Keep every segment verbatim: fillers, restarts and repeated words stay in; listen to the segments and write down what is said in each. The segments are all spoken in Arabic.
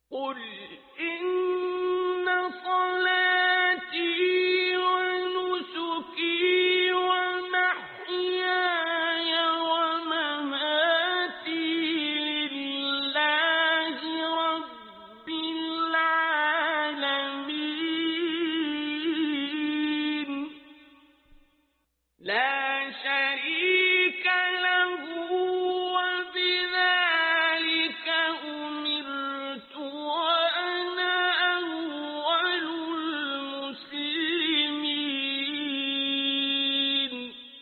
قل إن صلاتي ونسكي ومحياي ومماتي لله رب العالمين لا شريك له وبذلك أمرت وأنا أول المسلمين.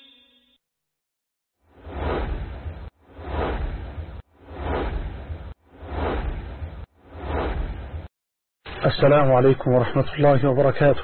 السلام عليكم ورحمة الله وبركاته.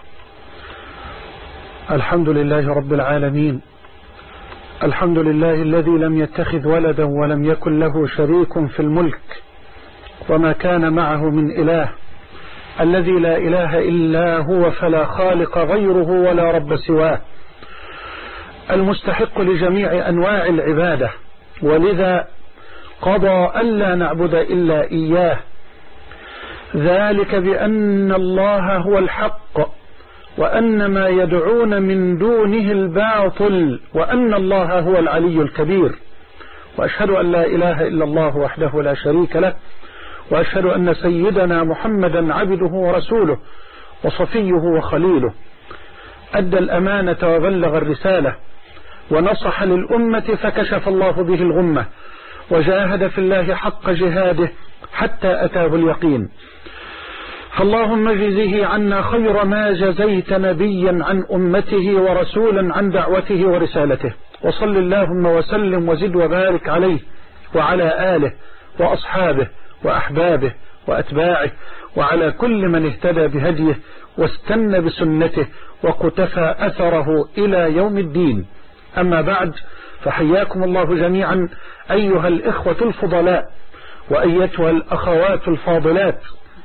الحمد لله رب العالمين، الحمد لله الذي لم يتخذ ولدا ولم يكن له شريك في الملك وما كان معه من إله، الذي لا إله إلا هو فلا خالق غيره ولا رب سواه، المستحق لجميع أنواع العبادة، ولذا قضى ألا نعبد إلا إياه، ذلك بأن الله هو الحق وأن ما يدعون من دونه الباطل وأن الله هو العلي الكبير. وأشهد أن لا إله إلا الله وحده لا شريك له، وأشهد أن سيدنا محمدا عبده ورسوله وصفيه وخليله، أدى الأمانة وبلغ الرسالة ونصح للأمة فكشف الله به الغمة، وجاهد في الله حق جهاده حتى أتاه اليقين. فاللهم اجزه عنا خير ما جزيت نبيا عن أمته ورسولا عن دعوته ورسالته، وصل اللهم وسلم وزد وبارك عليه وعلى آله وأصحابه وأحبابه وأتباعه وعلى كل من eهتدى بهديه واستنى بسنته وقتفى أثره إلى يوم الدين. أما بعد، فحياكم الله جميعا أيها الإخوة الفضلاء وأيتها الأخوات الفاضلات،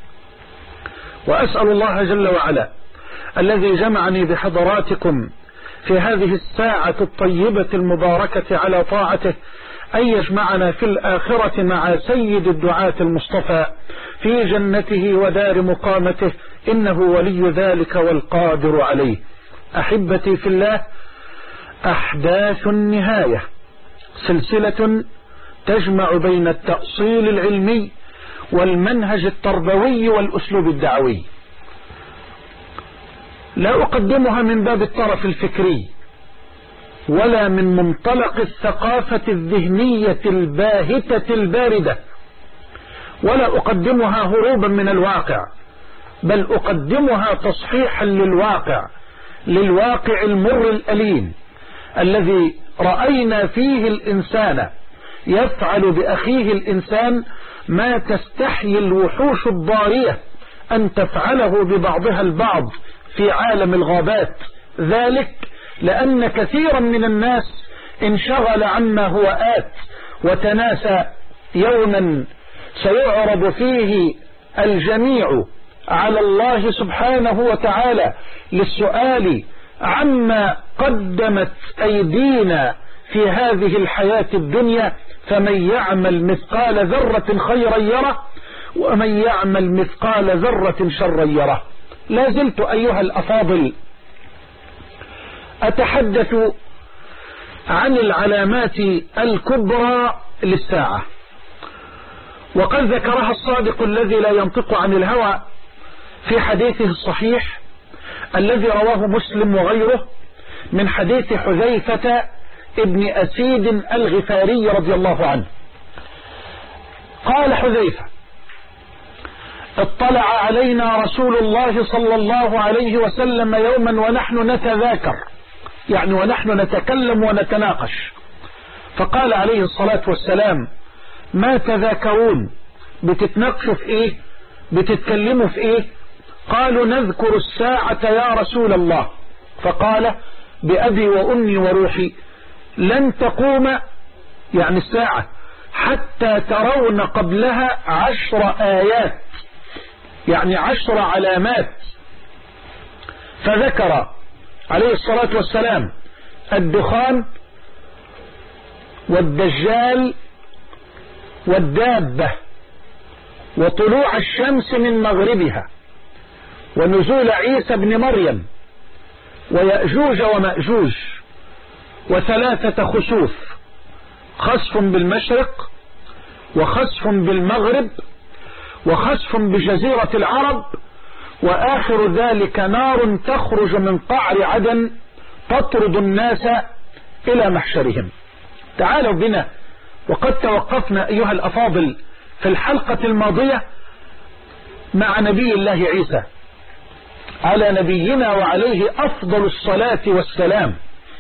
وأسأل الله جل وعلا الذي جمعني بحضراتكم في هذه الساعة الطيبة المباركة على طاعته أن يجمعنا في الآخرة مع سيد الدعاة المصطفى في جنته ودار مقامته، إنه ولي ذلك والقادر عليه. أحبتي في الله، أحداث النهاية سلسلة تجمع بين التأصيل العلمي والمنهج التربوي والأسلوب الدعوي، لا أقدمها من باب الطرف الفكري ولا من منطلق الثقافة الذهنية الباهتة الباردة، ولا أقدمها هروبا من الواقع، بل أقدمها تصحيحا للواقع، للواقع المر الأليم الذي رأينا فيه الإنسان يفعل بأخيه الإنسان ما تستحيي الوحوش الضارية أن تفعله ببعضها البعض في عالم الغابات، ذلك لأن كثيرا من الناس انشغل عما هو آت وتناسى يوما سيعرض فيه الجميع على الله سبحانه وتعالى للسؤال عما قدمت أيدينا في هذه الحياة الدنيا، فمن يعمل مثقال ذرة خيرا يره ومن يعمل مثقال ذرة شرا يره. لا زلت أيها الأفاضل أتحدث عن العلامات الكبرى للساعة، وقد ذكرها الصادق الذي لا ينطق عن الهوى في حديثه الصحيح الذي رواه مسلم وغيره من حديث حذيفة ابن أسيد الغفاري رضي الله عنه. قال حذيفة: اطلع علينا رسول الله صلى الله عليه وسلم يوما ونحن نتذاكر، يعني ونحن نتكلم ونتناقش، فقال عليه الصلاة والسلام: ما تذاكرون؟ بتتناقشوا في ايه؟ بتتكلموا في ايه؟ قالوا: نذكر الساعة يا رسول الله. فقال: بأبي وأمي وروحي لن تقوم، يعني الساعة، حتى ترون قبلها عشر آيات، يعني عشر علامات. فذكر عليه الصلاة والسلام الدخان والدجال والدابة وطلوع الشمس من مغربها ونزول عيسى بن مريم ويأجوج ومأجوج وثلاثة خسوف، خسف بالمشرق وخسف بالمغرب وخسف بجزيرة العرب، وآخر ذلك نار تخرج من قعر عدن تطرد الناس إلى محشرهم. تعالوا بنا، وقد توقفنا أيها الأفاضل في الحلقة الماضية مع نبي الله عيسى على نبينا وعليه أفضل الصلاة والسلام،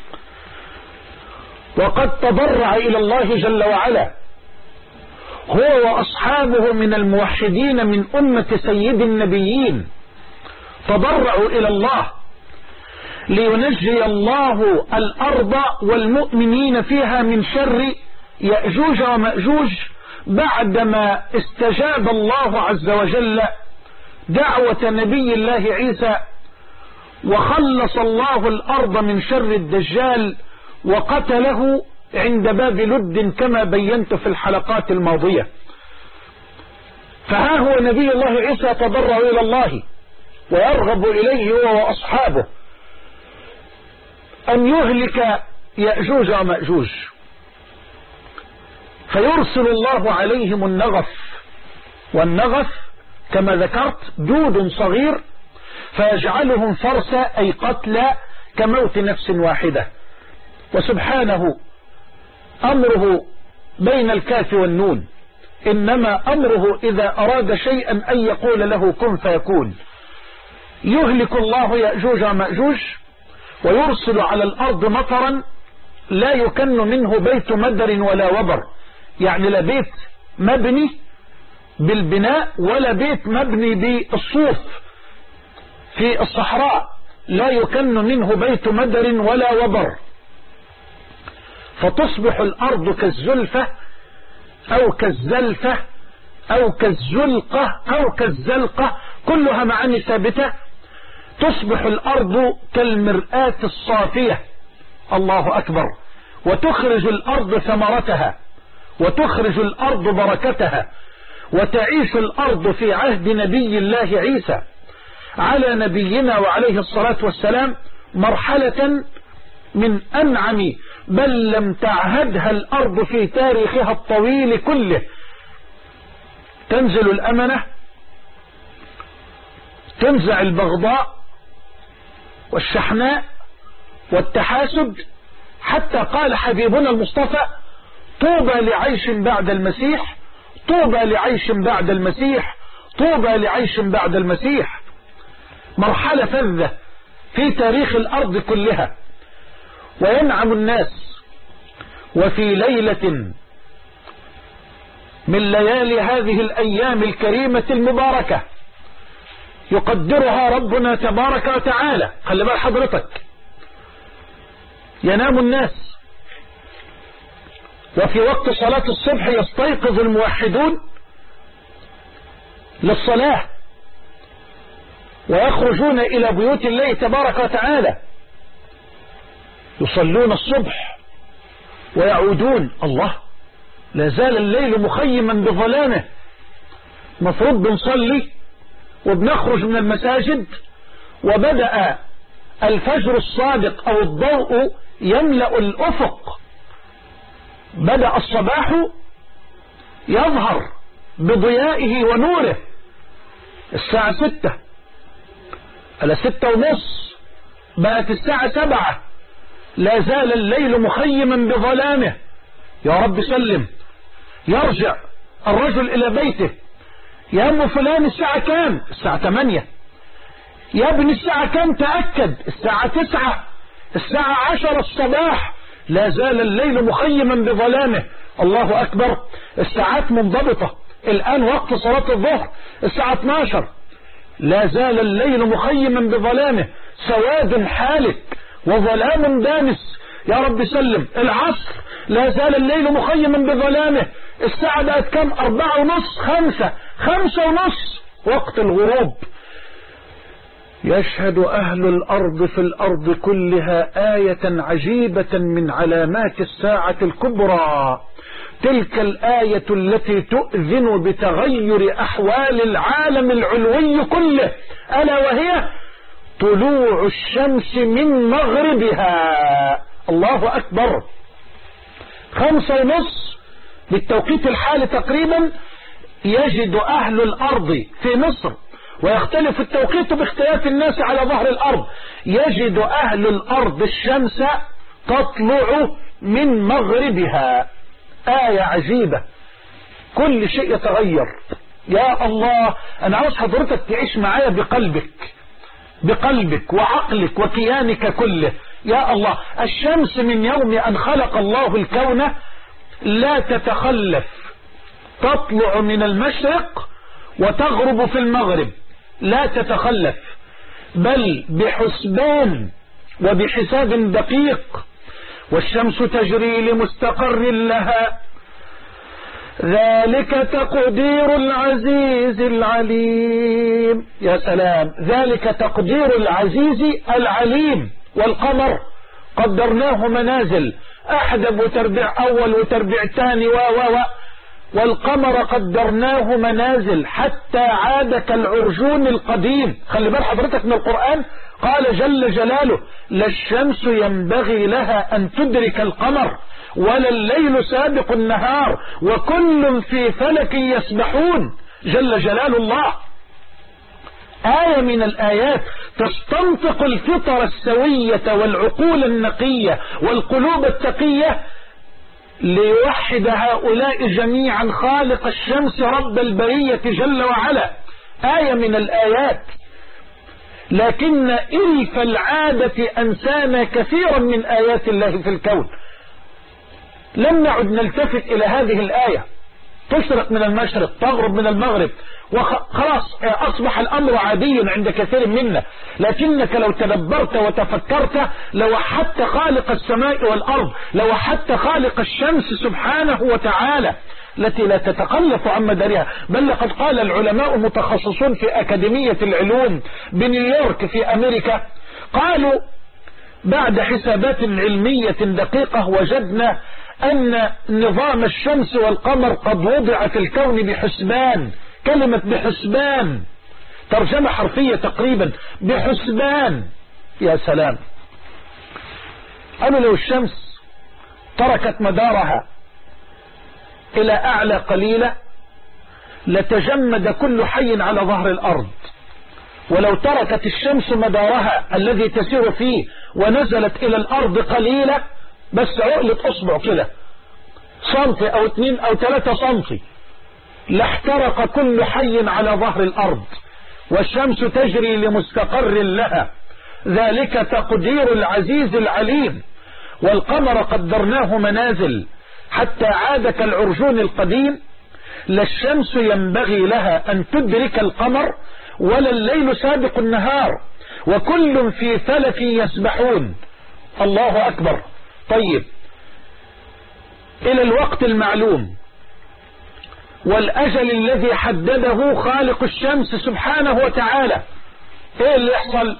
وقد تضرع إلى الله جل وعلا هو وأصحابه من الموحدين من أمة سيد النبيين، تضرعوا إلى الله لينجي الله الأرض والمؤمنين فيها من شر يأجوج ومأجوج، بعدما استجاب الله عز وجل دعوة نبي الله عيسى وخلص الله الأرض من شر الدجال وقتله عند باب لد كما بينت في الحلقات الماضية. فها هو نبي الله عيسى تضرع إلى الله ويرغب إليه هو وأصحابه أن يهلك يأجوج ومأجوج، فيرسل الله عليهم النغف، والنغف كما ذكرت دود صغير فيجعلهم فرسا أي قتلى كموت نفس واحدة. وسبحانه أمره بين الكاف والنون، إنما أمره إذا أراد شيئا أن يقول له كن فيكون. يهلك الله يأجوج ومأجوج ويرسل على الأرض مطرا لا يكن منه بيت مدر ولا وبر، يعني لا بيت مبني بالبناء ولا بيت مبني بالصوف في الصحراء، لا يكن منه بيت مدر ولا وبر، فتصبح الأرض كالزلفة أو كالزلفة أو كالزلقة أو كالزلقة، كلها معاني ثابتة. تصبح الأرض كالمرآة الصافية، الله أكبر، وتخرج الأرض ثمرتها وتخرج الأرض بركتها، وتعيش الأرض في عهد نبي الله عيسى على نبينا وعليه الصلاة والسلام مرحلة من أنعم بل لم تعهدها الأرض في تاريخها الطويل كله. تنزل الأمنة، تنزع البغضاء والشحناء والتحاسد، حتى قال حبيبنا المصطفى طوبى لعيش بعد المسيح، طوبى لعيش بعد المسيح، طوبى لعيش بعد المسيح. مرحلة فذة في تاريخ الأرض كلها. وينعم الناس وفي ليلة من ليالي هذه الأيام الكريمة المباركة يقدرها ربنا تبارك وتعالى، خلي بال حضرتك، ينام الناس وفي وقت صلاة الصبح يستيقظ الموحدون للصلاة ويخرجون إلى بيوت الله تبارك وتعالى يصلون الصبح ويعودون. الله، لا زال الليل مخيما بظلامه، مفروض بنصلي وبنخرج من المساجد وبدأ الفجر الصادق أو الضوء يملأ الأفق، بدأ الصباح يظهر بضيائه ونوره. الساعة ستة على ستة ونص بقت الساعة سبعة، لا زال الليل مخيما بظلامه. يا رب سلم. يرجع الرجل إلى بيته، يا أم فلان الساعة كام؟ الساعة ثمانية. يا ابن الساعة كام؟ تأكد الساعة تسعة، الساعة عشر الصباح، لا زال الليل مخيما بظلامه. الله أكبر، الساعات منضبطة. الآن وقت صلاة الظهر الساعة اثناشر، لا زال الليل مخيما بظلامه، سواد حالك وظلام دامس. يا رب سلم. العصر لا زال الليل مخيما بظلامه، الساعة بقت كم؟ أربعة ونص، خمسة، خمسة ونص، وقت الغروب. يشهد أهل الأرض في الأرض كلها آية عجيبة من علامات الساعة الكبرى، تلك الآية التي تؤذن بتغير أحوال العالم العلوي كله، ألا وهي طلوع الشمس من مغربها. الله أكبر. خمسة ونص بالتوقيت الحالي تقريبا يجد أهل الأرض في مصر، ويختلف التوقيت باختلاف الناس على ظهر الأرض، يجد أهل الأرض الشمس تطلع من مغربها. آية عجيبة، كل شيء يتغير. يا الله، أنا عاوز حضرتك تعيش معايا بقلبك بقلبك وعقلك وكيانك كله. يا الله، الشمس من يوم أن خلق الله الكون لا تتخلف، تطلع من المشرق وتغرب في المغرب، لا تتخلف، بل بحسبان وبحساب دقيق. والشمس تجري لمستقر لها، ذلك تقدير العزيز العليم. يا سلام، ذلك تقدير العزيز العليم. والقمر قدرناه منازل، أحدب وتربيع أول وتربيع ثاني و و و والقمر قدرناه منازل حتى عاد كالعرجون القديم. خلي بال حضرتك من القرآن، قال جل جلاله: لا الشمس ينبغي لها أن تدرك القمر ولا الليل سابق النهار وكل في فلك يسبحون. جل جلال الله. آية من الآيات تستنطق الفطر السوية والعقول النقية والقلوب التقية ليوحد هؤلاء جميعا خالق الشمس رب البرية جل وعلا. آية من الآيات. لكن إلف العادة أنسانا كثيرا من آيات الله في الكون، لم نعد نلتفت إلى هذه الآية. تشرق من المشرق، تغرب من المغرب، وخلاص أصبح الأمر عادي عند كثير منا. لكنك لو تدبرت وتفكرت لوحدت خالق السماء والأرض، لوحدت خالق الشمس سبحانه وتعالى التي لا تتخلف عن مدارها. بل لقد قال العلماء متخصصون في أكاديمية العلوم بنيويورك في أمريكا، قالوا بعد حسابات علمية دقيقة وجدنا أن نظام الشمس والقمر قد وضع في الكون بحسبان. كلمة بحسبان ترجمة حرفية تقريبا، بحسبان. يا سلام. قالوا لو الشمس تركت مدارها إلى أعلى قليلة لتجمد كل حي على ظهر الأرض، ولو تركت الشمس مدارها الذي تسير فيه ونزلت إلى الأرض قليلة، بس عقلة أصبع كده، سنتي أو اتنين أو ثلاثة سنتي، لاحترق كل حي على ظهر الأرض. والشمس تجري لمستقر لها، ذلك تقدير العزيز العليم. والقمر قدرناه منازل حتى عاد كالعرجون القديم. لا الشمس ينبغي لها أن تدرك القمر ولا الليل سابق النهار وكل في فلك يسبحون. الله أكبر. طيب، إلى الوقت المعلوم والأجل الذي حدده خالق الشمس سبحانه وتعالى، إيه اللي يحصل؟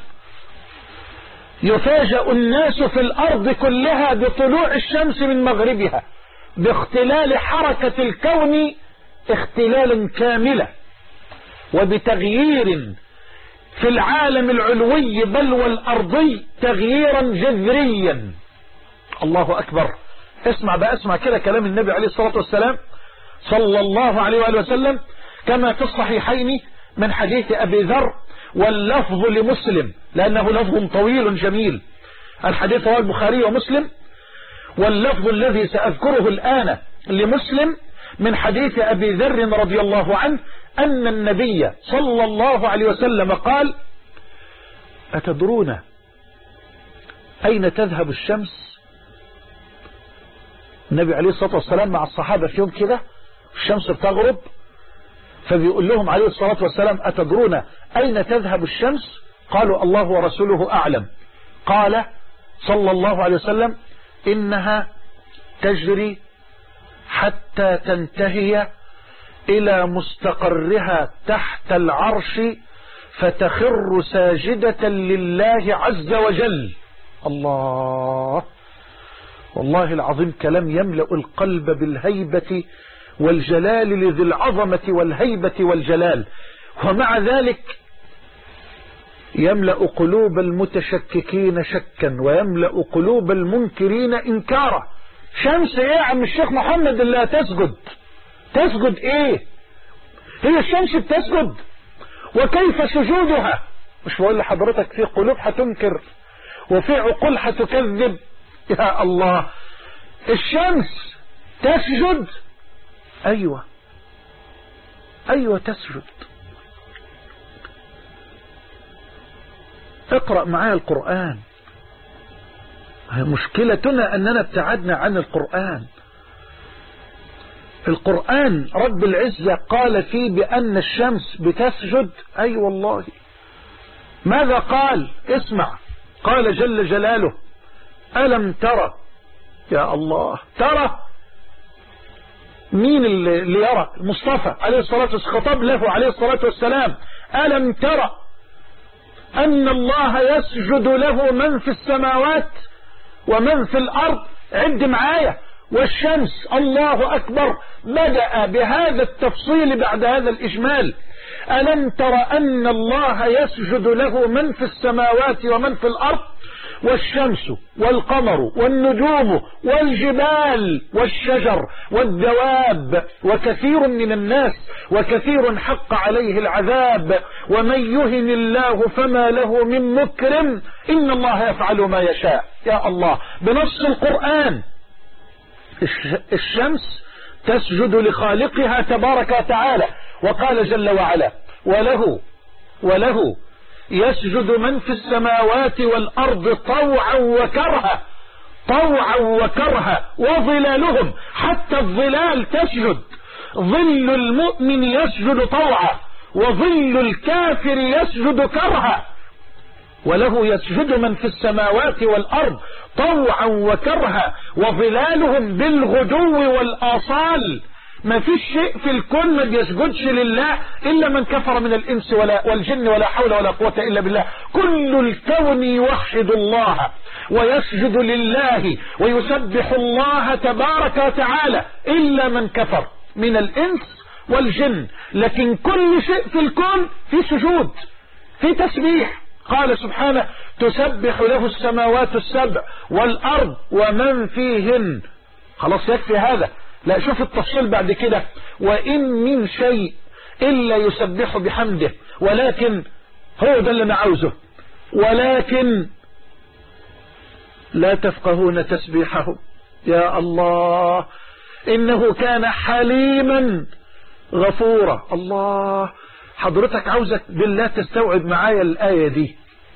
يفاجأ الناس في الأرض كلها بطلوع الشمس من مغربها، باختلال حركة الكون اختلالا كاملا، وبتغيير في العالم العلوي بل والأرضي تغييرا جذريا. الله أكبر. اسمع بقى، اسمع كده كلام النبي عليه الصلاة والسلام صلى الله عليه وآله وسلم كما في الصحيحين من حديث أبي ذر، واللفظ لمسلم لأنه لفظ طويل جميل. الحديث رواه البخاري ومسلم، واللفظ الذي سأذكره الآن لمسلم من حديث أبي ذر رضي الله عنه أن النبي صلى الله عليه وسلم قال: أتدرون أين تذهب الشمس؟ النبي عليه الصلاة والسلام مع الصحابة في يوم كده الشمس بتغرب، فبيقول لهم عليه الصلاة والسلام: أتدرون أين تذهب الشمس؟ قالوا: الله ورسوله أعلم. قال صلى الله عليه وسلم: إنها تجري حتى تنتهي إلى مستقرها تحت العرش فتخر ساجدة لله عز وجل. الله، والله العظيم كلام يملأ القلب بالهيبة والجلال لذي العظمة والهيبة والجلال، ومع ذلك يملأ قلوب المتشككين شكا ويملأ قلوب المنكرين إنكارا. شمس ايه يا عم الشيخ محمد اللي تسجد؟ تسجد ايه؟ هي الشمس بتسجد؟ وكيف سجودها؟ مش بقول لحضرتك في قلوب هتنكر وفي عقول هتكذب. يا الله، الشمس تسجد؟ ايوه ايوه تسجد. اقرأ معايا القرآن. مشكلتنا أننا ابتعدنا عن القرآن. القرآن رب العزة قال فيه بأن الشمس بتسجد. أي أيوة والله. ماذا قال؟ اسمع، قال جل جلاله: ألم ترى؟ يا الله، ترى مين اللي يرى؟ المصطفى عليه الصلاة والسلام، خطب له عليه الصلاة والسلام: ألم ترى أن الله يسجد له من في السماوات ومن في الأرض؟ عد معايا. والشمس، الله أكبر، بدأ بهذا التفصيل بعد هذا الإجمال. ألم تر أن الله يسجد له من في السماوات ومن في الأرض؟ والشمس والقمر والنجوم والجبال والشجر والدواب وكثير من الناس وكثير حق عليه العذاب ومن يهن الله فما له من مكرم إن الله يفعل ما يشاء. يا الله، بنص القرآن الشمس تسجد لخالقها تبارك وتعالى. وقال جل وعلا: وله وله يسجد من في السماوات والأرض طوعا وكرها، طوعا وكرها وظلالهم، حتى الظلال تسجد. ظل المؤمن يسجد طوعا وظل الكافر يسجد كرها. وله يسجد من في السماوات والأرض طوعا وكرها وظلالهم بالغدو والآصال. ما فيش شيء في الكون ما بيسجدش لله إلا من كفر من الإنس ولا والجن ولا حول ولا قوة إلا بالله. كل الكون يوحد الله ويسجد لله ويسبح الله تبارك وتعالى إلا من كفر من الإنس والجن. لكن كل شيء في الكون في سجود، في تسبيح. قال سبحانه: تسبح له السماوات السبع والأرض ومن فيهن. خلاص يكفي هذا. لا، شوف التفصيل بعد كده: وإن من شيء إلا يسبح بحمده ولكن، هو ده اللي أنا عاوزه، ولكن لا تفقهون تسبيحهم. يا الله، إنه كان حليما غفورا. الله، حضرتك عاوزك بالله تستوعب معايا الآية دي،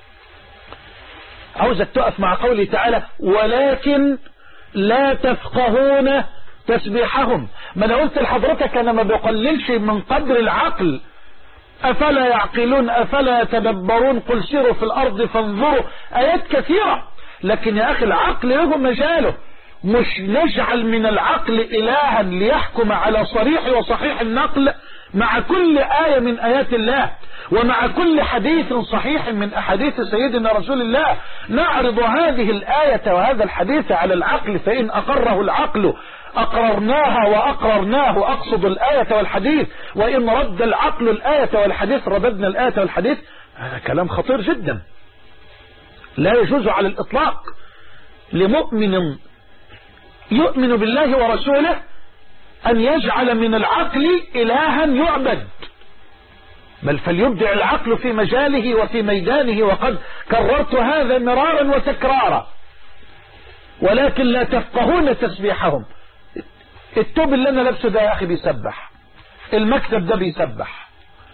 عاوزك تقف مع قوله تعالى: ولكن لا تفقهون تسبيحهم. ما انا قلت لحضرتك انا ما بقللش من قدر العقل. افلا يعقلون افلا يتدبرون قل سيروا في الارض فانظروا، ايات كثيرة. لكن يا اخي العقل له مجاله، مش نجعل من العقل الها ليحكم على صريح وصحيح النقل مع كل آية من آيات الله ومع كل حديث صحيح من أحاديث سيدنا رسول الله. نعرض هذه الآية وهذا الحديث على العقل، فإن أقره العقل أقررناها وأقررناه، أقصد الآية والحديث، وإن رد العقل الآية والحديث رددنا الآية والحديث. هذا كلام خطير جدا، لا يجوز على الإطلاق لمؤمن يؤمن بالله ورسوله أن يجعل من العقل إلها يعبد، بل فليبدع العقل في مجاله وفي ميدانه، وقد كررت هذا مرارا وتكرارا. ولكن لا تفقهون تسبيحهم. التوب اللي أنا لابسه ده يا أخي بيسبح، المكتب ده بيسبح،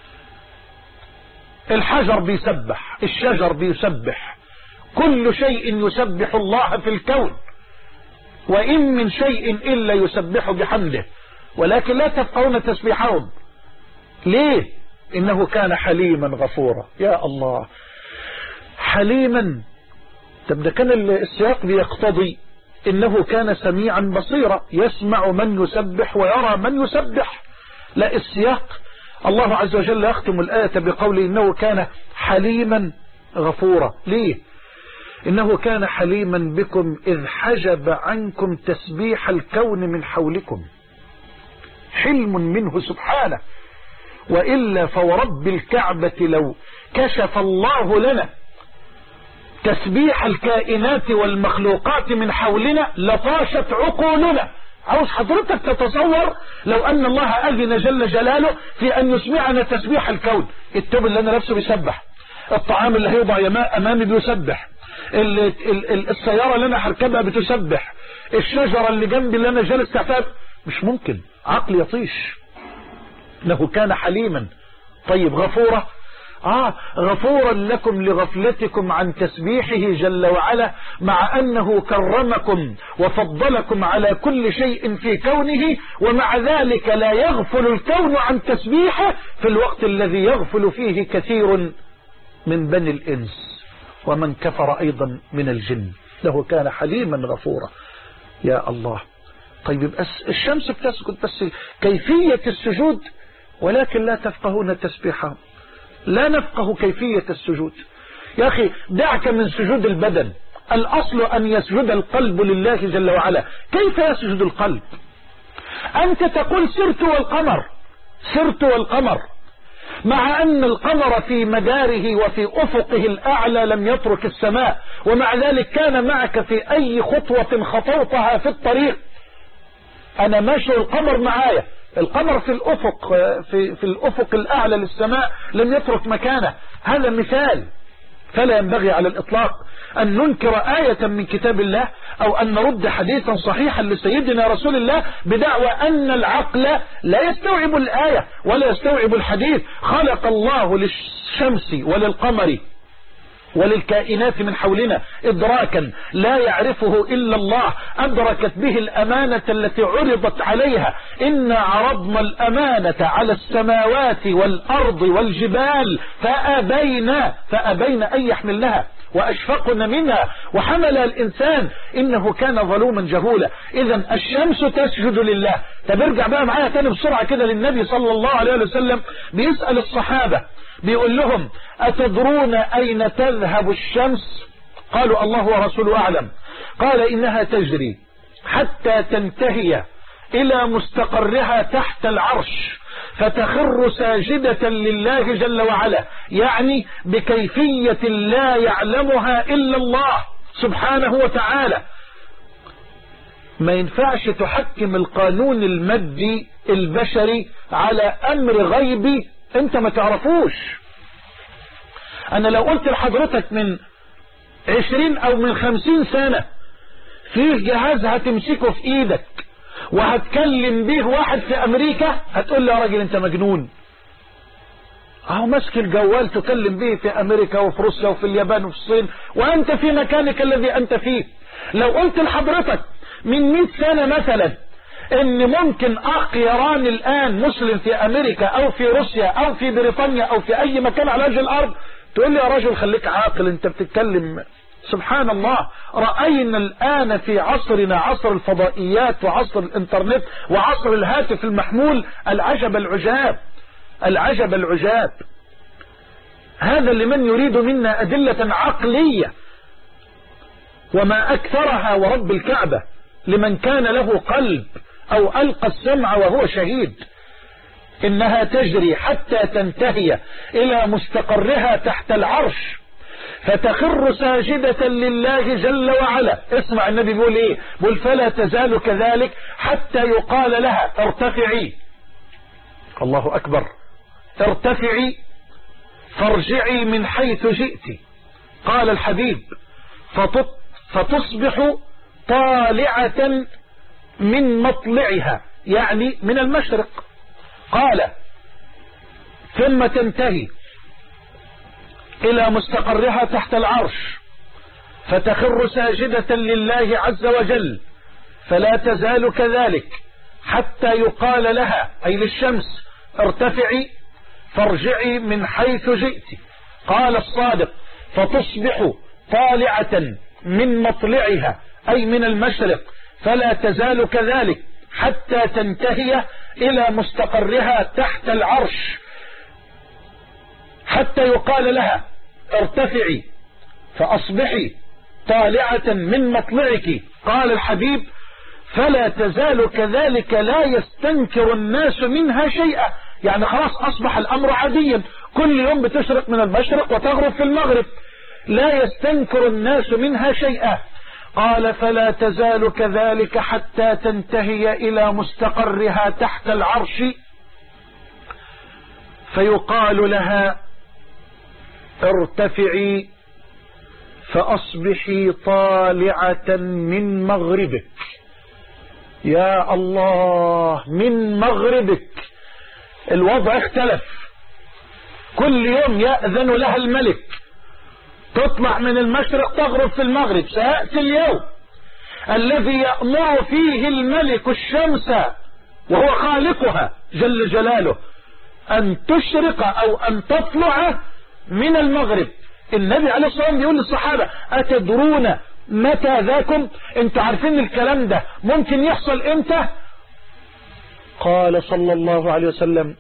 الحجر بيسبح، الشجر بيسبح، كل شيء يسبح الله في الكون، وإن من شيء إلا يسبح بحمده ولكن لا تفقهون تسبيحهم. ليه؟ إنه كان حليما غفورا. يا الله، حليما. طب ده كان السياق بيقتضي إنه كان سميعا بصيرا، يسمع من يسبح ويرى من يسبح. لا، السياق الله عز وجل يختم الآية بقوله إنه كان حليما غفورا. ليه؟ إنه كان حليما بكم إذ حجب عنكم تسبيح الكون من حولكم. حلم منه سبحانه، وإلا فورب الكعبة لو كشف الله لنا تسبيح الكائنات والمخلوقات من حولنا لطاشت عقولنا. عاوز حضرتك تتصور لو أن الله أذن جل جلاله في أن يسمعنا تسبيح الكون. التوب اللي أنا نفسه بيسبح، الطعام اللي هيوضع أمامي بيسبح، السيارة اللي أنا هركبها بتسبح، الشجرة اللي جنبي اللي أنا جالس تحتها. مش ممكن، عقل يطيش. إنه كان حليما. طيب غفورا، آه غفورا لكم لغفلتكم عن تسبيحه جل وعلا، مع أنه كرمكم وفضلكم على كل شيء في كونه، ومع ذلك لا يغفل الكون عن تسبيحه في الوقت الذي يغفل فيه كثير من بني الإنس ومن كفر أيضا من الجن. له كان حليما غفورا. يا الله. طيب بس الشمس بتسجد، بس كيفية السجود ولكن لا تفقهون تسبيحهم. لا نفقه كيفية السجود. يا أخي دعك من سجود البدن، الأصل أن يسجد القلب لله جل وعلا. كيف يسجد القلب؟ أنت تقول سرت والقمر، سرت والقمر، مع أن القمر في مداره وفي أفقه الأعلى لم يترك السماء، ومع ذلك كان معك في أي خطوة خطوتها في الطريق. أنا ماشي القمر معايا، القمر في الأفق في, في الأفق الأعلى للسماء لم يترك مكانه. هذا مثال. فلا ينبغي على الإطلاق أن ننكر آية من كتاب الله أو أن نرد حديثا صحيحا لسيدنا رسول الله بدعوى أن العقل لا يستوعب الآية ولا يستوعب الحديث. خلق الله للشمس وللقمر وللكائنات من حولنا إدراكا لا يعرفه إلا الله، أدركت به الأمانة التي عرضت عليها. إنا عرضنا الأمانة على السماوات والأرض والجبال فأبينا فأبين أن يحملنها وأشفقن منها وحملها الإنسان إنه كان ظلوما جهولا. إذن الشمس تسجد لله. طب ارجع بقى معايا تاني بسرعة كده للنبي صلى الله عليه وسلم بيسأل الصحابة، بيقول لهم أتدرون أين تذهب الشمس؟ قالوا الله ورسوله أعلم. قال إنها تجري حتى تنتهي إلى مستقرها تحت العرش فتخر ساجدة لله جل وعلا، يعني بكيفية لا يعلمها إلا الله سبحانه وتعالى. ما ينفعش تحكم القانون المادي البشري على أمر غيبي انت ما تعرفوش. انا لو قلت لحضرتك من عشرين او من خمسين سنة فيه جهاز هتمسكه في ايدك وهتكلم به واحد في امريكا، هتقول لي يا راجل انت مجنون. اهو ماسك الجوال تكلم به في امريكا وفي روسيا وفي اليابان وفي الصين وانت في مكانك الذي انت فيه. لو قلت لحضرتك من مئة سنة مثلا ان ممكن اخ يراني الان مسلم في امريكا او في روسيا او في بريطانيا او في اي مكان على وجه الارض، تقول لي يا راجل خليك عاقل انت بتتكلم. سبحان الله. رأينا الان في عصرنا عصر الفضائيات وعصر الانترنت وعصر الهاتف المحمول العجب العجاب العجب العجاب. هذا لمن يريد منا أدلة عقلية وما أكثرها ورب الكعبة لمن كان له قلب أو ألقى السمع وهو شهيد. إنها تجري حتى تنتهي إلى مستقرها تحت العرش فتخر ساجدة لله جل وعلا. اسمع النبي بيقول إيه؟ بيقول فلا تزال كذلك حتى يقال لها ارتفعي. الله أكبر. ارتفعي فارجعي من حيث جئت. قال الحبيب فتصبح طالعة من مطلعها، يعني من المشرق. قال ثم تنتهي إلى مستقرها تحت العرش فتخر ساجدة لله عز وجل فلا تزال كذلك حتى يقال لها أي للشمس ارتفعي فارجعي من حيث جئت. قال الصادق فتصبح طالعة من مطلعها أي من المشرق فلا تزال كذلك حتى تنتهي إلى مستقرها تحت العرش حتى يقال لها ارتفعي فأصبحي طالعة من مطلعك. قال الحبيب فلا تزال كذلك لا يستنكر الناس منها شيئا، يعني خلاص أصبح الأمر عاديا، كل يوم بتشرق من المشرق وتغرب في المغرب، لا يستنكر الناس منها شيئا. قال فلا تزال كذلك حتى تنتهي إلى مستقرها تحت العرش، فيقال لها ارتفعي فأصبحي طالعة من مغربك. يا الله، من مغربك. الوضع اختلف، كل يوم يأذن لها الملك تطلع من المشرق تغرب في المغرب. سيأتي اليوم الذي يأمر فيه الملك الشمس وهو خالقها جل جلاله أن تشرق أو أن تطلع من المغرب. النبي عليه الصلاة والسلام بيقول للصحابة أتدرون متى ذاكم؟ انتوا عارفين الكلام ده ممكن يحصل امتى؟ قال صلى الله عليه وسلم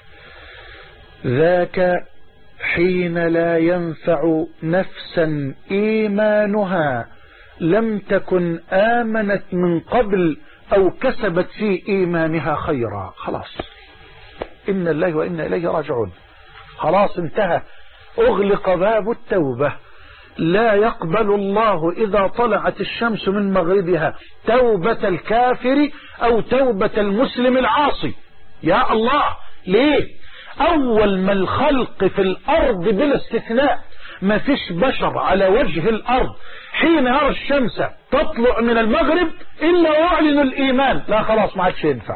ذاك حين لا ينفع نفسا إيمانها لم تكن آمنت من قبل أو كسبت في إيمانها خيرا. خلاص، إن الله وإنا إليه راجعون. خلاص انتهى، أغلق باب التوبة. لا يقبل الله إذا طلعت الشمس من مغربها توبة الكافر أو توبة المسلم العاصي. يا الله، ليه؟ أول ما الخلق في الأرض بلا استثناء ما فيش بشر على وجه الأرض حين يرى الشمس تطلع من المغرب إلا يعلن الإيمان. لا خلاص ما عادش ينفع.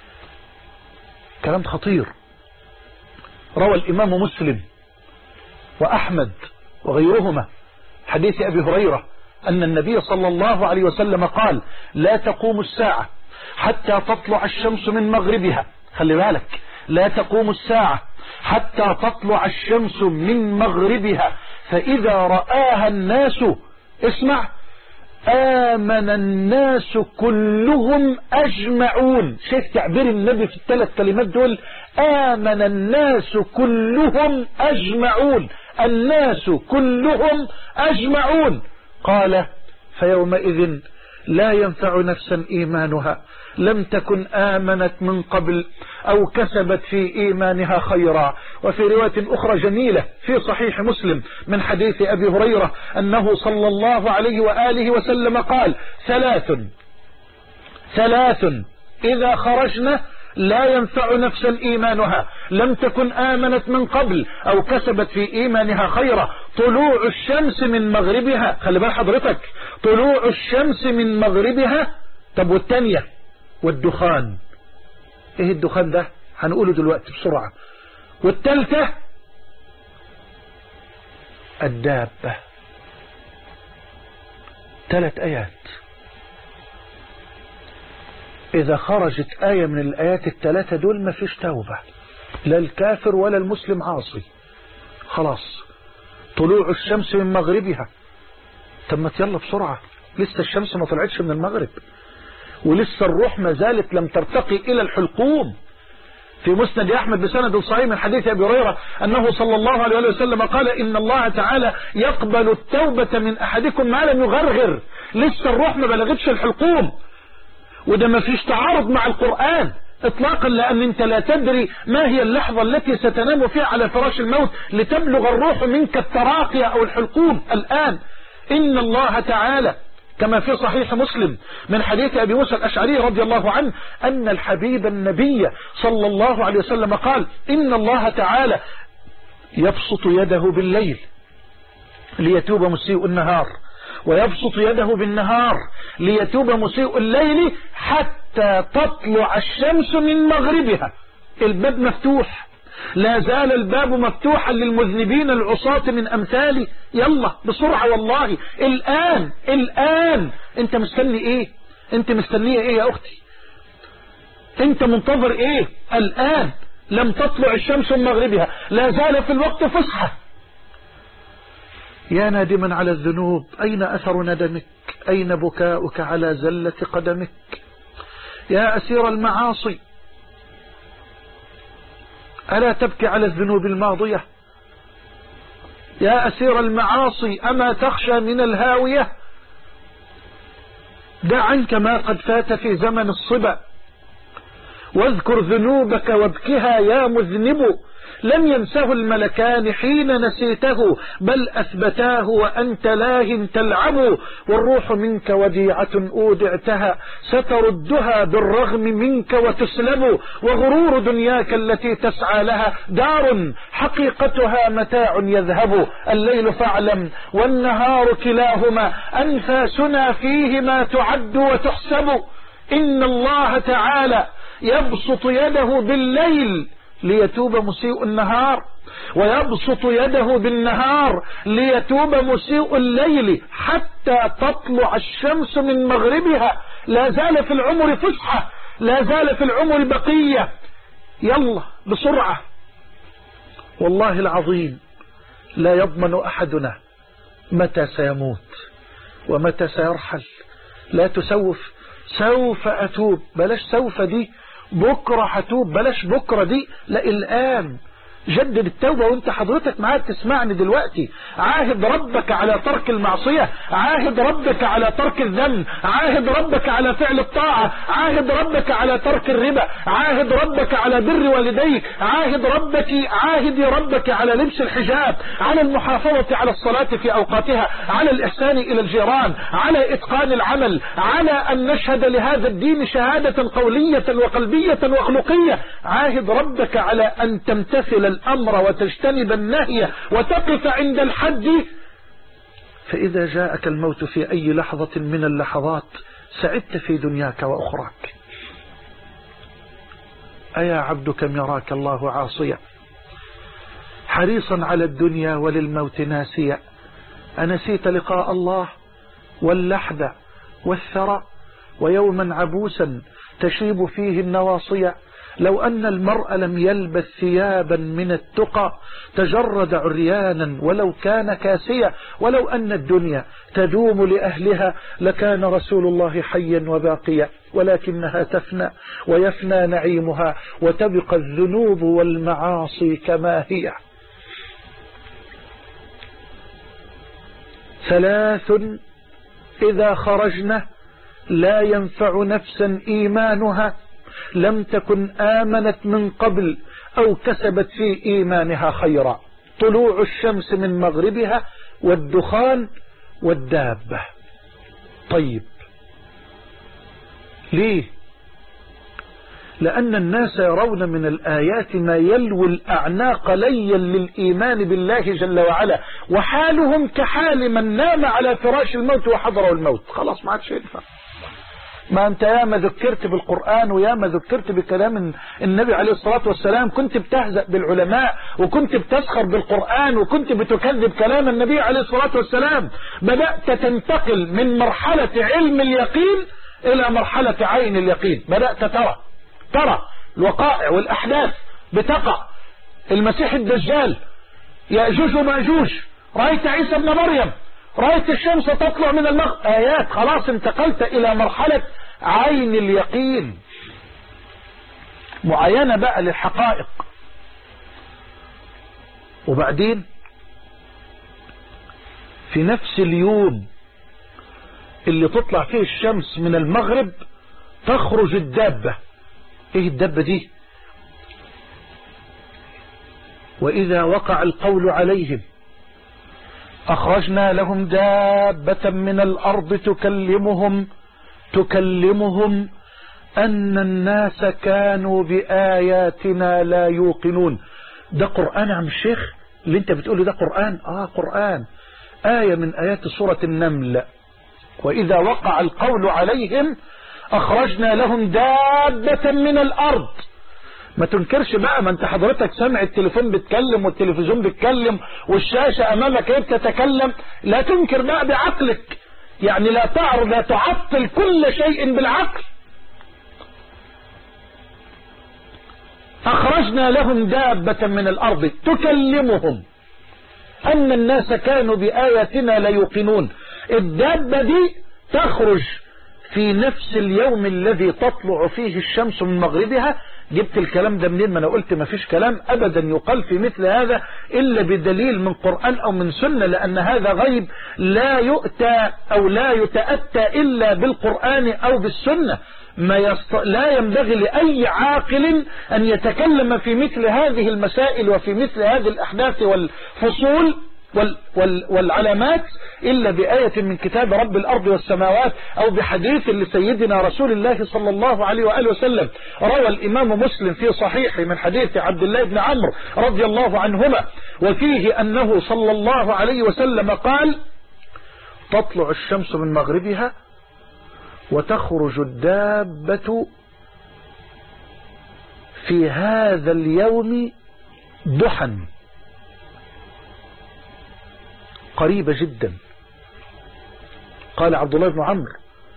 كلام خطير. روى الإمام مسلم وأحمد وغيرهما حديث أبي هريرة أن النبي صلى الله عليه وسلم قال لا تقوم الساعة حتى تطلع الشمس من مغربها. خلي بالك، لا تقوم الساعة حتى تطلع الشمس من مغربها فإذا رآها الناس، اسمع، آمن الناس كلهم أجمعون. شايف تعبير النبي في الثلاث كلمات دول؟ آمن الناس كلهم أجمعون، الناس كلهم أجمعون. قال فيومئذ لا ينفع نفسا إيمانها لم تكن آمنت من قبل أو كسبت في إيمانها خيرا. وفي رواية أخرى جميلة في صحيح مسلم من حديث أبي هريرة أنه صلى الله عليه وآله وسلم قال ثلاث ثلاث إذا خرجنا لا ينفع نفسا إيمانها لم تكن آمنت من قبل أو كسبت في إيمانها خيرا: طلوع الشمس من مغربها. خلي بال حضرتك، طلوع الشمس من مغربها. طب والتانية؟ والدخان. ايه الدخان ده؟ هنقوله دلوقتي بسرعة. والتالتة الدابة. ثلاث آيات. إذا خرجت آية من الآيات الثلاثة دول ما فيش توبة، لا الكافر ولا المسلم عاصي. خلاص، طلوع الشمس من مغربها. طب ما يلا بسرعة، لسه الشمس ما طلعتش من المغرب، ولسه الروح ما زالت لم ترتقي إلى الحلقوم. في مسند أحمد بسند صحيح من حديث أبي هريرة أنه صلى الله عليه وسلم قال: إن الله تعالى يقبل التوبة من أحدكم ما لم يغرغر. لسه الروح ما بلغتش الحلقوم، وده ما فيش تعارض مع القرآن اطلاقا، لأن انت لا تدري ما هي اللحظة التي ستنام فيها على فراش الموت لتبلغ الروح منك التراقية أو الحلقوم. الآن إن الله تعالى كما في صحيح مسلم من حديث أبي موسى الأشعري رضي الله عنه أن الحبيب النبي صلى الله عليه وسلم قال: إن الله تعالى يبسط يده بالليل ليتوب مسيء النهار، ويبسط يده بالنهار ليتوب مسيء الليل حتى تطلع الشمس من مغربها. الباب مفتوح، لا زال الباب مفتوحا للمذنبين العصاة من أمثالي. يلا بسرعة والله، الآن الآن. انت مستني ايه؟ انت مستنية ايه يا اختي؟ انت منتظر ايه؟ الآن لم تطلع الشمس من مغربها، لا زال في الوقت فسحة. يا نادما على الذنوب، أين أثر ندمك؟ أين بكاؤك على زلة قدمك؟ يا أسير المعاصي، ألا تبكي على الذنوب الماضية؟ يا أسير المعاصي أما تخشى من الهاوية؟ دع عنك ما قد فات في زمن الصبا، واذكر ذنوبك وابكها يا مذنب. لم ينسه الملكان حين نسيته، بل أثبتاه وأنت لاه تلعب. والروح منك وديعة أودعتها، ستردها بالرغم منك وتسلب. وغرور دنياك التي تسعى لها دار، حقيقتها متاع يذهب. الليل فاعلم والنهار كلاهما، أنفاسنا فيهما تعد وتحسب. إن الله تعالى يبسط يده بالليل ليتوب مسيء النهار، ويبسط يده بالنهار ليتوب مسيء الليل، حتى تطلع الشمس من مغربها. لا زال في العمر فسحة، لا زال في العمر بقية. يلا بسرعة. والله العظيم لا يضمن أحدنا متى سيموت ومتى سيرحل. لا تسوف، سوف أتوب، بلاش سوف دي، بكرة هتوب، بلاش بكرة دي، لا الآن. جدد التوبة وانت حضرتك معاك تسمعني دلوقتي. عاهد ربك على ترك المعصية، عاهد ربك على ترك الذنب، عاهد ربك على فعل الطاعة، عاهد ربك على ترك الربا، عاهد ربك على بر والديك، عاهد ربك عاهد ربك على لبس الحجاب، على المحافظة على الصلاة في أوقاتها، على الإحسان إلى الجيران، على إتقان العمل، على أن نشهد لهذا الدين شهادة قولية وقلبية وخلقية. عاهد ربك على أن تمتثل الأمر وتجتنب النهي وتقف عند الحد. فإذا جاءك الموت في أي لحظة من اللحظات سعدت في دنياك وأخراك. أيا عبد كم يراك الله عاصيا، حريصا على الدنيا وللموت ناسيا. أنسيت لقاء الله واللحد والثرى، ويوما عبوسا تشيب فيه النواصيا. لو أن المرء لم يلبس ثيابا من التقى تجرد عريانا ولو كان كاسيا. ولو أن الدنيا تدوم لأهلها لكان رسول الله حيا وباقيا، ولكنها تفنى ويفنى نعيمها، وتبقى الذنوب والمعاصي كما هي. ثلاث إذا خرجنا لا ينفع نفسا إيمانها، لم تكن آمنت من قبل أو كسبت في إيمانها خيرا. طلوع الشمس من مغربها، والدخان، والدابة. طيب ليه؟ لأن الناس يرون من الآيات ما يلوي الأعناق ليا للإيمان بالله جل وعلا، وحالهم كحال من نام على فراش الموت وحضره الموت. خلاص ما عادش ينفع. ما أنت ياما ذكرت بالقرآن وياما ذكرت بكلام النبي عليه الصلاة والسلام، كنت بتهزأ بالعلماء وكنت بتسخر بالقرآن وكنت بتكذب كلام النبي عليه الصلاة والسلام. بدأت تنتقل من مرحلة علم اليقين إلى مرحلة عين اليقين. بدأت ترى ترى الوقائع والأحداث بتقع. المسيح الدجال، يأجوج ومأجوج، رأيت عيسى بن مريم، رأيت الشمس تطلع من المغرب. آيات. خلاص انتقلت إلى مرحلة عين اليقين، معينة بقى للحقائق. وبعدين في نفس اليوم اللي تطلع فيه الشمس من المغرب تخرج الدابة. ايه الدابة دي؟ وإذا وقع القول عليهم أخرجنا لهم دابة من الأرض تكلمهم تكلمهم أن الناس كانوا بآياتنا لا يوقنون. ده قرآن يا عم الشيخ اللي انت بتقوله؟ ده قرآن. آه قرآن. آية من آيات سورة النمل. وإذا وقع القول عليهم أخرجنا لهم دابة من الأرض. ما تنكرش بقى، ما انت حضرتك سمع التليفون بيتكلم والتلفزيون بيتكلم والشاشة امامك ايه بتتكلم. لا تنكر بقى بعقلك، يعني لا تعرض لا تعطل كل شيء بالعقل. أخرجنا لهم دابة من الأرض تكلمهم أن الناس كانوا بآياتنا لا يوقنون. الدابة دي تخرج في نفس اليوم الذي تطلع فيه الشمس من مغربها، جبت الكلام ده منين؟ ما انا قلت ما فيش كلام ابدا يقال في مثل هذا الا بدليل من قرآن او من سنة، لان هذا غيب لا يؤتى او لا يتأتى الا بالقرآن او بالسنة. ما يست... لا ينبغي لأي عاقل أن يتكلم في مثل هذه المسائل وفي مثل هذه الأحداث والفصول وال... وال... والعلامات إلا بآية من كتاب رب الأرض والسماوات أو بحديث لسيدنا رسول الله صلى الله عليه وآله وسلم. روى الإمام مسلم في صحيحه من حديث عبد الله بن عمرو رضي الله عنهما، وفيه أنه صلى الله عليه وسلم قال: تطلع الشمس من مغربها وتخرج الدابة في هذا اليوم ضحى قريبة جدا. قال عبد الله بن عمرو: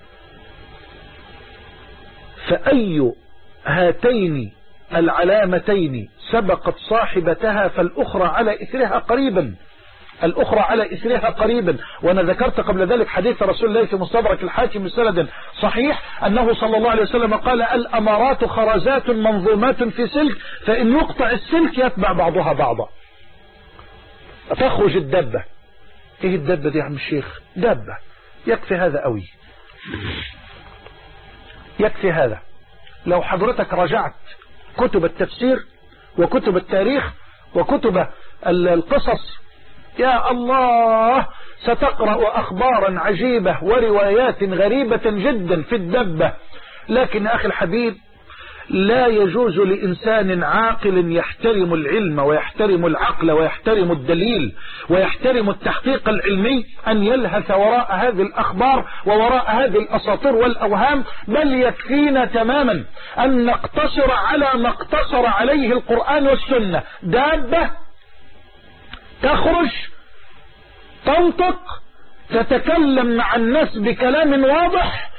فأي هاتين العلامتين سبقت صاحبتها فالأخرى على إثرها قريبا، الأخرى على إثرها قريبا. وأنا ذكرت قبل ذلك حديث رسول الله في مستدرك الحاكم بسند صحيح أنه صلى الله عليه وسلم قال: الأمارات خرزات منظومات في سلك، فإن يقطع السلك يتبع بعضها بعضا. تخرج الدابة. إيه الدابة دي يا عم الشيخ؟ دابة. يكفي هذا قوي، يكفي هذا. لو حضرتك رجعت كتب التفسير وكتب التاريخ وكتب القصص، يا الله، ستقرأ أخبارا عجيبة وروايات غريبة جدا في الدبة. لكن أخي الحبيب، لا يجوز لإنسان عاقل يحترم العلم ويحترم العقل ويحترم الدليل ويحترم التحقيق العلمي أن يلهث وراء هذه الأخبار ووراء هذه الأساطير والأوهام. بل يكفينا تماما أن نقتصر على ما اقتصر عليه القرآن والسنة. دابة تخرج تنطق تتكلم مع الناس بكلام واضح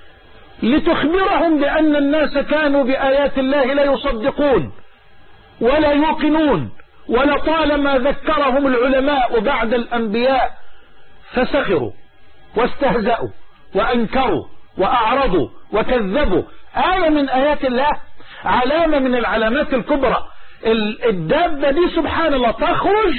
لتخبرهم بأن الناس كانوا بآيات الله لا يصدقون ولا يوقنون، ولطالما ذكرهم العلماء بعد الأنبياء فسخروا واستهزأوا وأنكروا وأعرضوا وكذبوا. آية من آيات الله، علامة من العلامات الكبرى. الدابة دي سبحان الله تخرج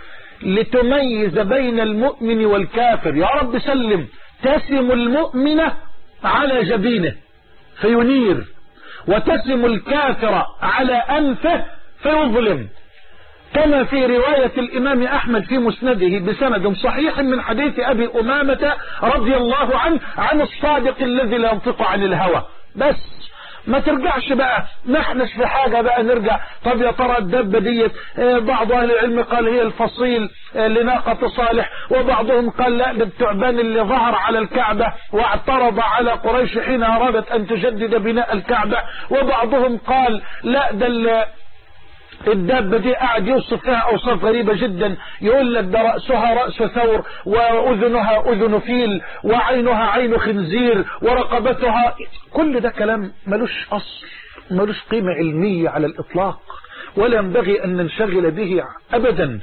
لتميز بين المؤمن والكافر. يا رب سلم. تسم المؤمن على جبينه فينير، وتسم الكافر على أنفه فيظلم، كما في رواية الإمام أحمد في مسنده بسند صحيح من حديث أبي أمامة رضي الله عنه عن الصادق الذي لا ينطق عن الهوى. بس ما ترجعش بقى نحنش في حاجة بقى نرجع. طب يا ترى الدبة دي بعض أهل العلم قال هي الفصيل لناقة صالح، وبعضهم قال لا ده الثعبان اللي ظهر على الكعبة واعترض على قريش حين أرادت أن تجدد بناء الكعبة، وبعضهم قال لا ده الدابة دي قاعد يوصف فيها أوصاف غريبة جدا، يقول لك ده رأسها رأس ثور، وأذنها أذن فيل، وعينها عين خنزير، ورقبتها. كل ده كلام ملوش أصل، ملوش قيمة علمية على الإطلاق، ولا ينبغي أن ننشغل به أبدا.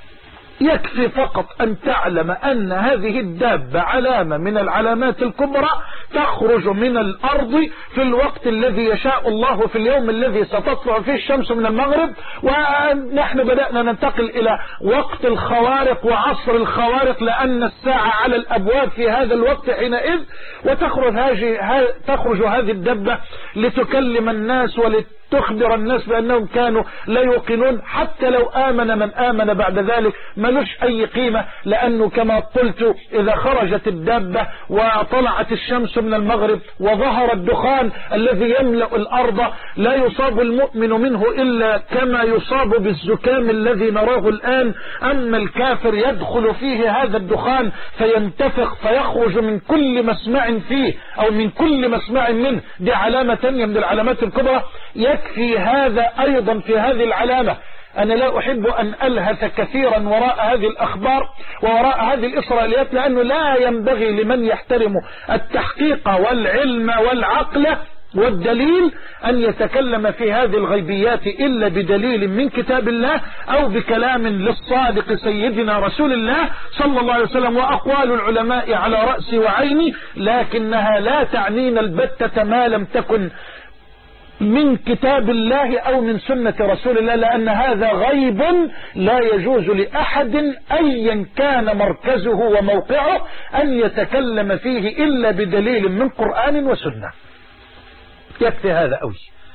يكفي فقط أن تعلم أن هذه الدابة علامة من العلامات الكبرى تخرج من الأرض في الوقت الذي يشاء الله، في اليوم الذي ستطلع فيه الشمس من المغرب. ونحن بدأنا ننتقل إلى وقت الخوارق وعصر الخوارق، لأن الساعة على الأبواب في هذا الوقت حينئذ. وتخرج هذه تخرج هذه الدابة لتكلم الناس ولت تخبر الناس بأنهم كانوا لا يوقنون. حتى لو آمن من آمن بعد ذلك ملوش أي قيمة، لأنه كما قلت إذا خرجت الدابة وطلعت الشمس من المغرب وظهر الدخان الذي يملأ الأرض لا يصاب المؤمن منه إلا كما يصاب بالزكام الذي نراه الآن. أما الكافر يدخل فيه هذا الدخان فينتفخ فيخرج من كل مسمع فيه أو من كل مسمع منه. دي علامة ثانية من العلامات الكبرى. يكفي هذا أيضا في هذه العلامة. أنا لا أحب أن ألهث كثيرا وراء هذه الأخبار ووراء هذه الإسرائيليات، لأنه لا ينبغي لمن يحترم التحقيق والعلم والعقل والدليل أن يتكلم في هذه الغيبيات إلا بدليل من كتاب الله أو بكلام للصادق سيدنا رسول الله صلى الله عليه وسلم. وأقوال العلماء على رأسي وعيني، لكنها لا تعنينا البتة ما لم تكن من كتاب الله أو من سنة رسول الله، لأن هذا غيب لا يجوز لأحد أيا كان مركزه وموقعه أن يتكلم فيه إلا بدليل من قرآن وسنة. يكفي هذا أوي.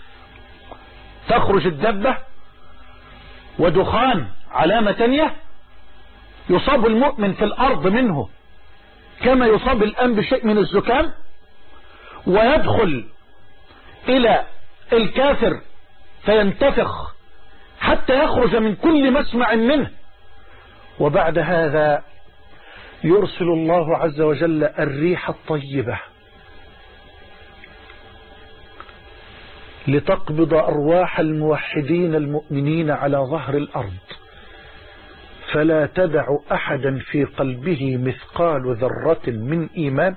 تخرج الدبة ودخان علامة تانية، يصاب المؤمن في الأرض منه كما يصاب الآن بشيء من الزكام، ويدخل إلى الكافر فينتفخ حتى يخرج من كل مسمع منه. وبعد هذا يرسل الله عز وجل الريح الطيبة لتقبض أرواح الموحدين المؤمنين على ظهر الأرض، فلا تدع أحدا في قلبه مثقال ذرة من إيمان،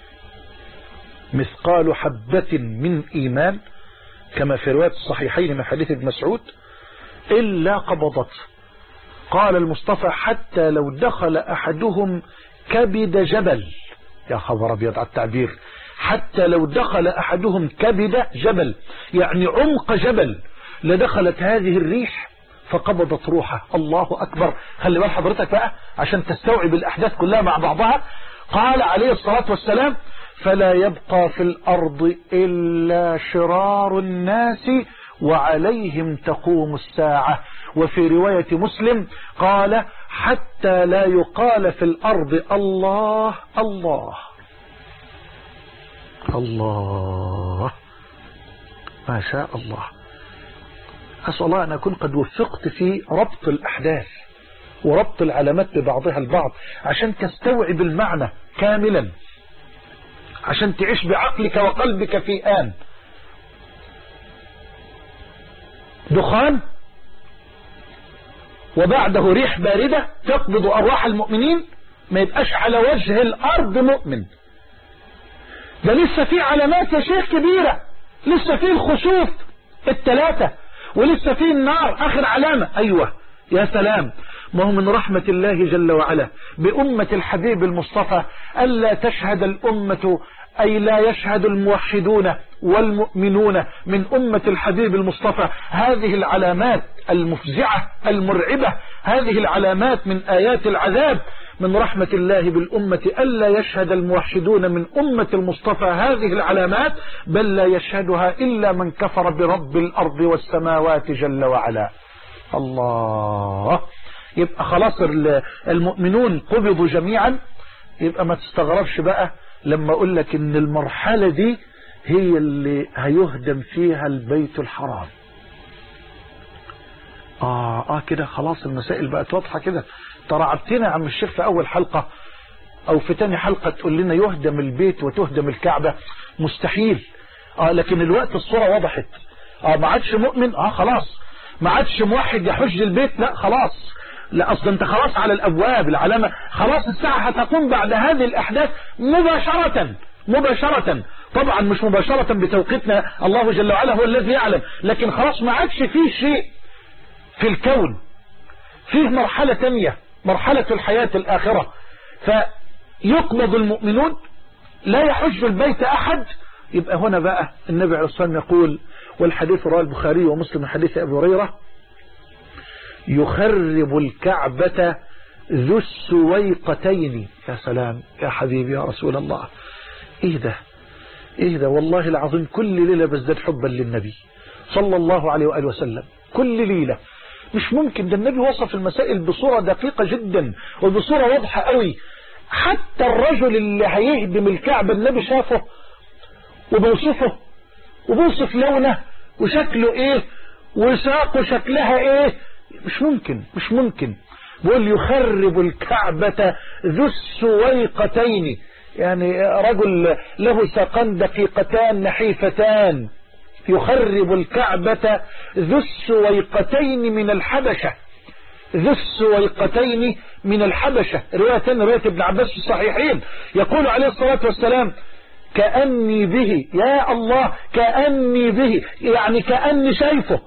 مثقال حبة من إيمان، كما في رواية الصحيحين من حديث ابن مسعود، إلا قبضت. قال المصطفى حتى لو دخل أحدهم كبد جبل، يا خبر أبيض على التعبير، حتى لو دخل أحدهم كبد جبل يعني عمق جبل لدخلت هذه الريح فقبضت روحه. الله أكبر. خلي بال حضرتك بقى عشان تستوعب الأحداث كلها مع بعضها. قال عليه الصلاة والسلام فلا يبقى في الأرض إلا شرار الناس وعليهم تقوم الساعة. وفي رواية مسلم قال حتى لا يقال في الأرض الله الله الله. ما شاء الله. أسأل الله أن أكون قد وفقت في ربط الأحداث وربط العلامات ببعضها البعض عشان تستوعب المعنى كاملا، عشان تعيش بعقلك وقلبك في آن. دخان وبعده ريح باردة تقبض أرواح المؤمنين، ما يبقاش على وجه الأرض مؤمن. ده لسه في علامات يا شيخ كبيرة، لسه في الخسوف الثلاثة، ولسه في النار آخر علامة. أيوة يا سلام. ما هو من رحمة الله جل وعلا بأمة الحبيب المصطفى ألا تشهد الأمة، أي لا يشهد الموحدون والمؤمنون من أمة الحبيب المصطفى هذه العلامات المفزعة المرعبة، هذه العلامات من آيات العذاب. من رحمة الله بالأمة ألا يشهد الموحدون من أمة المصطفى هذه العلامات، بل لا يشهدها إلا من كفر برب الأرض والسماوات جل وعلا. الله. يبقى خلاص المؤمنون قبضوا جميعا. يبقى ما تستغربش بقى لما أقول لك إن المرحلة دي هي اللي هيهدم فيها البيت الحرام. آه آه كده خلاص المسائل بقت واضحة كده. ترعبتنا يا عم الشيخ في أول حلقة أو في تاني حلقة تقول لنا يهدم البيت وتهدم الكعبة. مستحيل. آه لكن الوقت الصورة وضحت. آه ما عادش مؤمن، آه خلاص ما عادش موحد يحج البيت، لا خلاص، لا أصلا أنت خلاص على الأبواب. العلامة خلاص الساعة هتقوم بعد هذه الأحداث مباشرة مباشرة. طبعا مش مباشرة بتوقيتنا، الله جل وعلا هو الذي يعلم، لكن خلاص ما عادش فيه شيء في الكون، فيه مرحلة تانية، مرحلة الحياة الآخرة. فيقبض المؤمنون لا يحج البيت أحد. يبقى هنا بقى النبي عليه الصلاة والسلام يقول، والحديث رواه البخاري ومسلم من حديث أبي هريرة، يخرب الكعبة ذو السويقتين. يا سلام يا حبيبي يا رسول الله. ايه ده ايه ده والله العظيم كل ليلة بزداد حبا للنبي صلى الله عليه وآله وسلم. كل ليلة مش ممكن. ده النبي وصف المسائل بصورة دقيقة جدا وبصورة واضحة قوي. حتى الرجل اللي هيهدم الكعبة النبي شافه وبوصفه وبوصف لونه وشكله ايه وساقه شكلها ايه. مش ممكن مش ممكن. بيقول يخرب الكعبة ذو السويقتين، يعني رجل له ساقان دقيقتان نحيفتان. يخرب الكعبة ذو السويقتين من الحبشة، ذو السويقتين من الحبشة. رواية رواية ابن عباس في الصحيحين يقول عليه الصلاة والسلام كأني به، يا الله كأني به، يعني كأني شايفه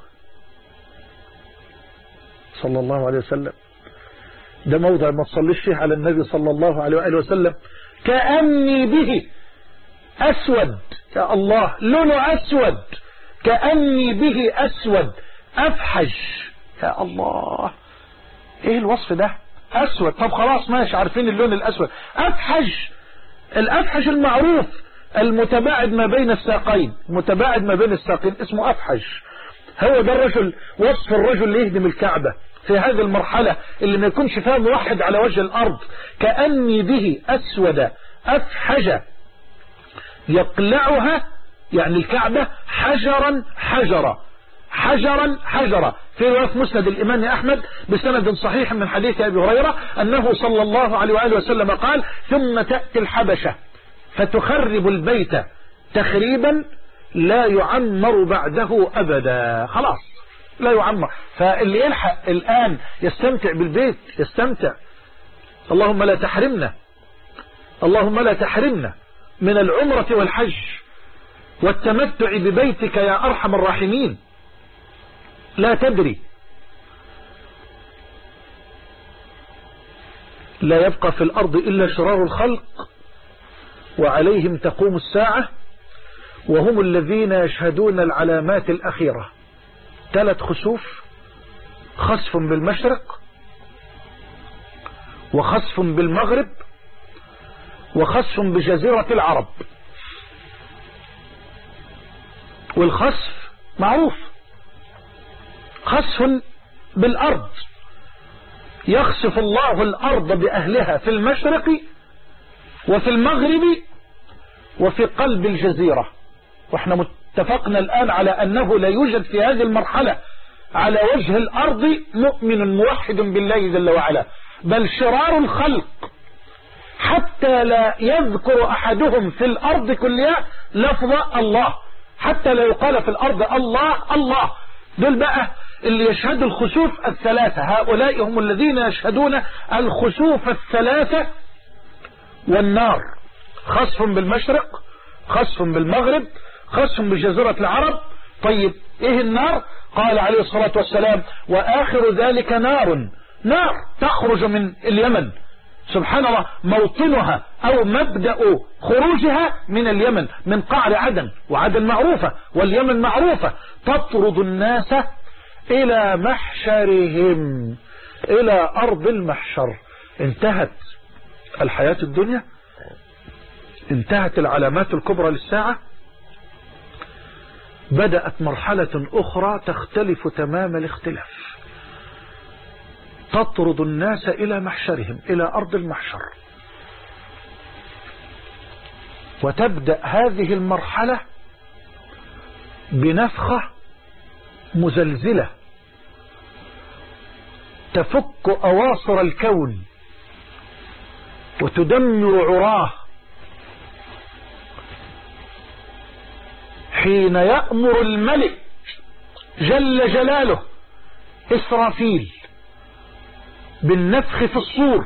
صلى الله عليه وسلم. ده موضع ما تصليش فيه على النبي صلى الله عليه وآله وسلم. كأني به، أسود، يا الله لونه أسود كأني به أسود أفحج. يا الله، ايه الوصف ده؟ أسود، طب خلاص ماشي، عارفين اللون الأسود. أفحج، الأفحج المعروف المتباعد ما بين الساقين، متباعد ما بين الساقين اسمه أفحج. هو ده الرجل، وصف الرجل اللي يهدم الكعبة في هذه المرحلة اللي ما يكونش فيها موحد على وجه الأرض. كأني به أسود أفحج يقلعها، يعني الكعبة حجرا حجرا حجرا حجرا. في رواية مسند الإمام أحمد بسند صحيح من حديث أبي هريرة أنه صلى الله عليه وآله وسلم قال: ثم تأتي الحبشة فتخرب البيت تخريبا لا يعمر بعده أبدا. خلاص لا يعمر. فاللي يلحق الآن يستمتع بالبيت يستمتع. اللهم لا تحرمنا، اللهم لا تحرمنا من العمرة والحج والتمتع ببيتك يا أرحم الراحمين. لا تدري، لا يبقى في الأرض إلا شرار الخلق وعليهم تقوم الساعة، وهم الذين يشهدون العلامات الأخيرة. ثلاث خسوف: خسف بالمشرق، وخسف بالمغرب، وخسف بجزيرة العرب. والخسف معروف، خسف بالأرض، يخسف الله الأرض بأهلها في المشرق وفي المغرب وفي قلب الجزيرة. واحنا متفقنا الآن على أنه لا يوجد في هذه المرحلة على وجه الأرض مؤمن موحد بالله جل وعلا، بل شرار الخلق حتى لا يذكر أحدهم في الأرض كلها لفظ الله، حتى لا يقال في الأرض الله الله. دول بقى اللي يشهدوا الخسوف الثلاثة، هؤلاء هم الذين يشهدون الخسوف الثلاثة والنار: خسف بالمشرق، خسف بالمغرب، خسف بجزيرة العرب. طيب ايه النار؟ قال عليه الصلاة والسلام: وآخر ذلك نار، نار تخرج من اليمن. سبحان الله، موطنها أو مبدأ خروجها من اليمن، من قعر عدن، وعدن معروفة واليمن معروفة. تطرد الناس إلى محشرهم، إلى أرض المحشر. انتهت الحياة الدنيا، انتهت العلامات الكبرى للساعة، بدأت مرحلة أخرى تختلف تمام الاختلاف. تطرد الناس إلى محشرهم، إلى أرض المحشر. وتبدأ هذه المرحلة بنفخة مزلزلة تفك أواصر الكون وتدمر عراه، حين يأمر الملك جل جلاله إسرافيل بالنفخ في الصور.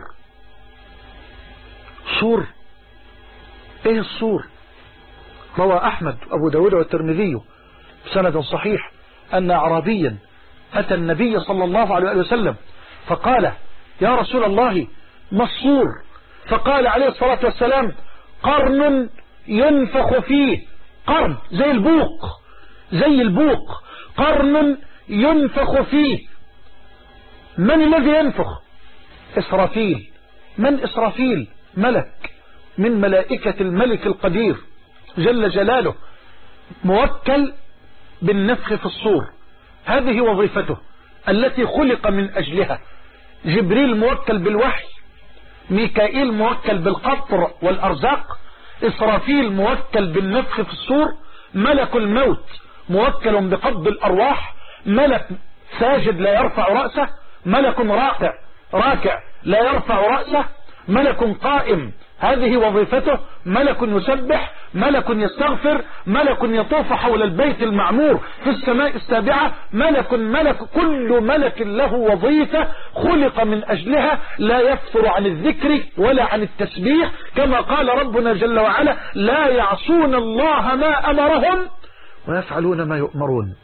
صور، ايه الصور؟ روى أحمد أبو داود والترمذي بسند صحيح أن أعرابيا أتى النبي صلى الله عليه وسلم فقال: يا رسول الله ما الصور؟ فقال عليه الصلاة والسلام: قرن ينفخ فيه. قرن زي البوق، زي البوق، قرن ينفخ فيه. من الذي ينفخ؟ إسرافيل. من إسرافيل؟ ملك من ملائكة الملك القدير جل جلاله، موكل بالنفخ في الصور. هذه وظيفته التي خلق من أجلها. جبريل موكل بالوحي، ميكائيل موكل بالقطر والأرزاق، إسرافيل موكل بالنفخ في الصور، ملك الموت موكل بقبض الأرواح، ملك ساجد لا يرفع رأسه، ملك راكع راكع لا يرفع رأسه، ملك قائم هذه وظيفته، ملك يسبح، ملك يستغفر، ملك يطوف حول البيت المعمور في السماء السابعة، ملك ملك كل ملك له وظيفة خلق من أجلها، لا يفتر عن الذكر ولا عن التسبيح، كما قال ربنا جل وعلا: لا يعصون الله ما أمرهم ويفعلون ما يؤمرون.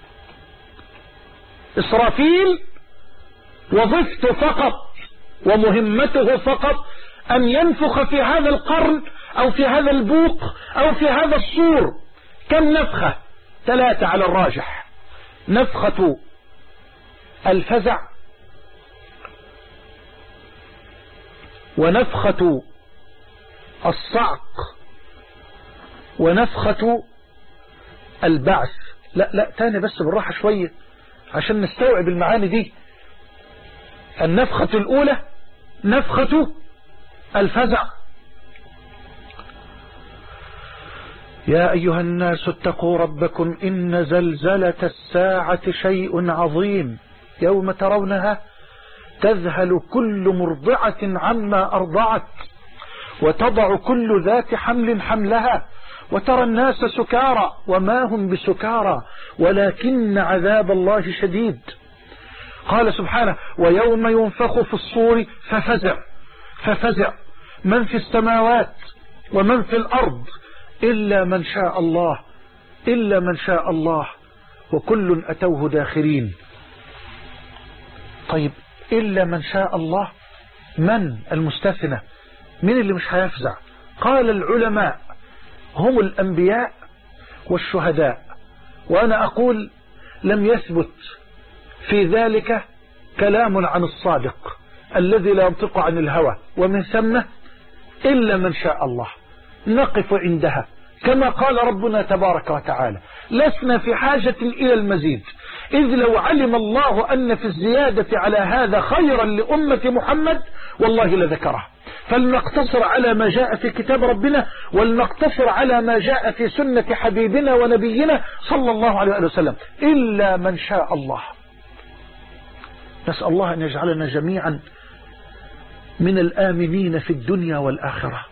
إسرافيل وظيفته فقط ومهمته فقط أن ينفخ في هذا القرن أو في هذا البوق أو في هذا الصور. كم نفخة؟ ثلاثة على الراجح: نفخة الفزع، ونفخة الصعق، ونفخة البعث. لا لا تاني بس بالراحة شوية عشان نستوعب المعاني دي. النفخة الأولى نفخة الفزع. يا أيها الناس اتقوا ربكم إن زلزلة الساعة شيء عظيم، يوم ترونها تذهل كل مرضعة عما أرضعت وتضع كل ذات حمل حملها وترى الناس سكارى وما هم بسكارى ولكن عذاب الله شديد. قال سبحانه: ويوم ينفخ في الصور ففزع ففزع من في السماوات ومن في الأرض إلا من شاء الله إلا من شاء الله وكل أتوه داخرين. طيب إلا من شاء الله، من المستثنى؟ من اللي مش هيفزع؟ قال العلماء: هم الأنبياء والشهداء. وأنا أقول لم يثبت في ذلك كلام عن الصادق الذي لا ينطق عن الهوى، ومن ثم إلا من شاء الله نقف عندها كما قال ربنا تبارك وتعالى: لسنا في حاجة إلى المزيد، إذ لو علم الله أن في الزيادة على هذا خيرا لأمة محمد والله لذكره. فلنقتصر على ما جاء في كتاب ربنا، ولنقتصر على ما جاء في سنة حبيبنا ونبينا صلى الله عليه وسلم. إلا من شاء الله. نسأل الله أن يجعلنا جميعا من الآمنين في الدنيا والآخرة،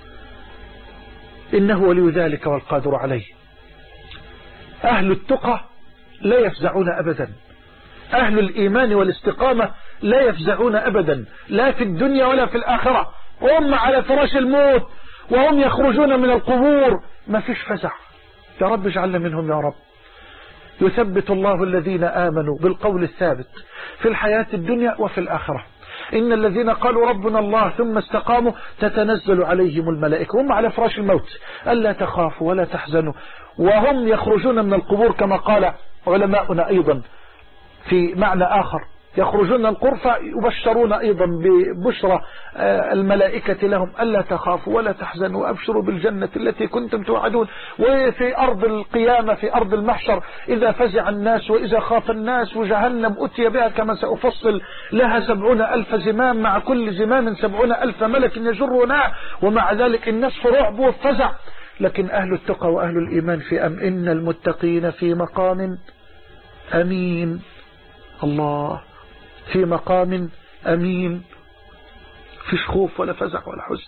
إنه ولي ذلك والقادر عليه. أهل التقى لا يفزعون أبدا، أهل الإيمان والاستقامة لا يفزعون أبدا، لا في الدنيا ولا في الآخرة. هم على فراش الموت وهم يخرجون من القبور ما فيش فزع. يا رب اجعلنا منهم يا رب. يثبت الله الذين آمنوا بالقول الثابت في الحياة الدنيا وفي الآخرة. إن الذين قالوا ربنا الله ثم استقاموا تتنزل عليهم الملائكة هم على فراش الموت ألا تخافوا ولا تحزنوا وهم يخرجون من القبور، كما قال علماؤنا أيضا في معنى آخر: يخرجون من القبور يبشرون أيضا ببشرى الملائكة لهم ألا تخافوا ولا تحزنوا وأبشروا بالجنة التي كنتم توعدون. وفي أرض القيامة في أرض المحشر: إذا فزع الناس وإذا خاف الناس وجهنم أتي بها كما سأفصل لها سبعون ألف زمام مع كل زمام سبعون ألف ملك يجرونها، ومع ذلك الناس في رعب وفزع. لكن أهل التقى وأهل الإيمان في أم إن المتقين في مقام أمين. الله، في مقام أمين، فيش خوف ولا فزع ولا حزن.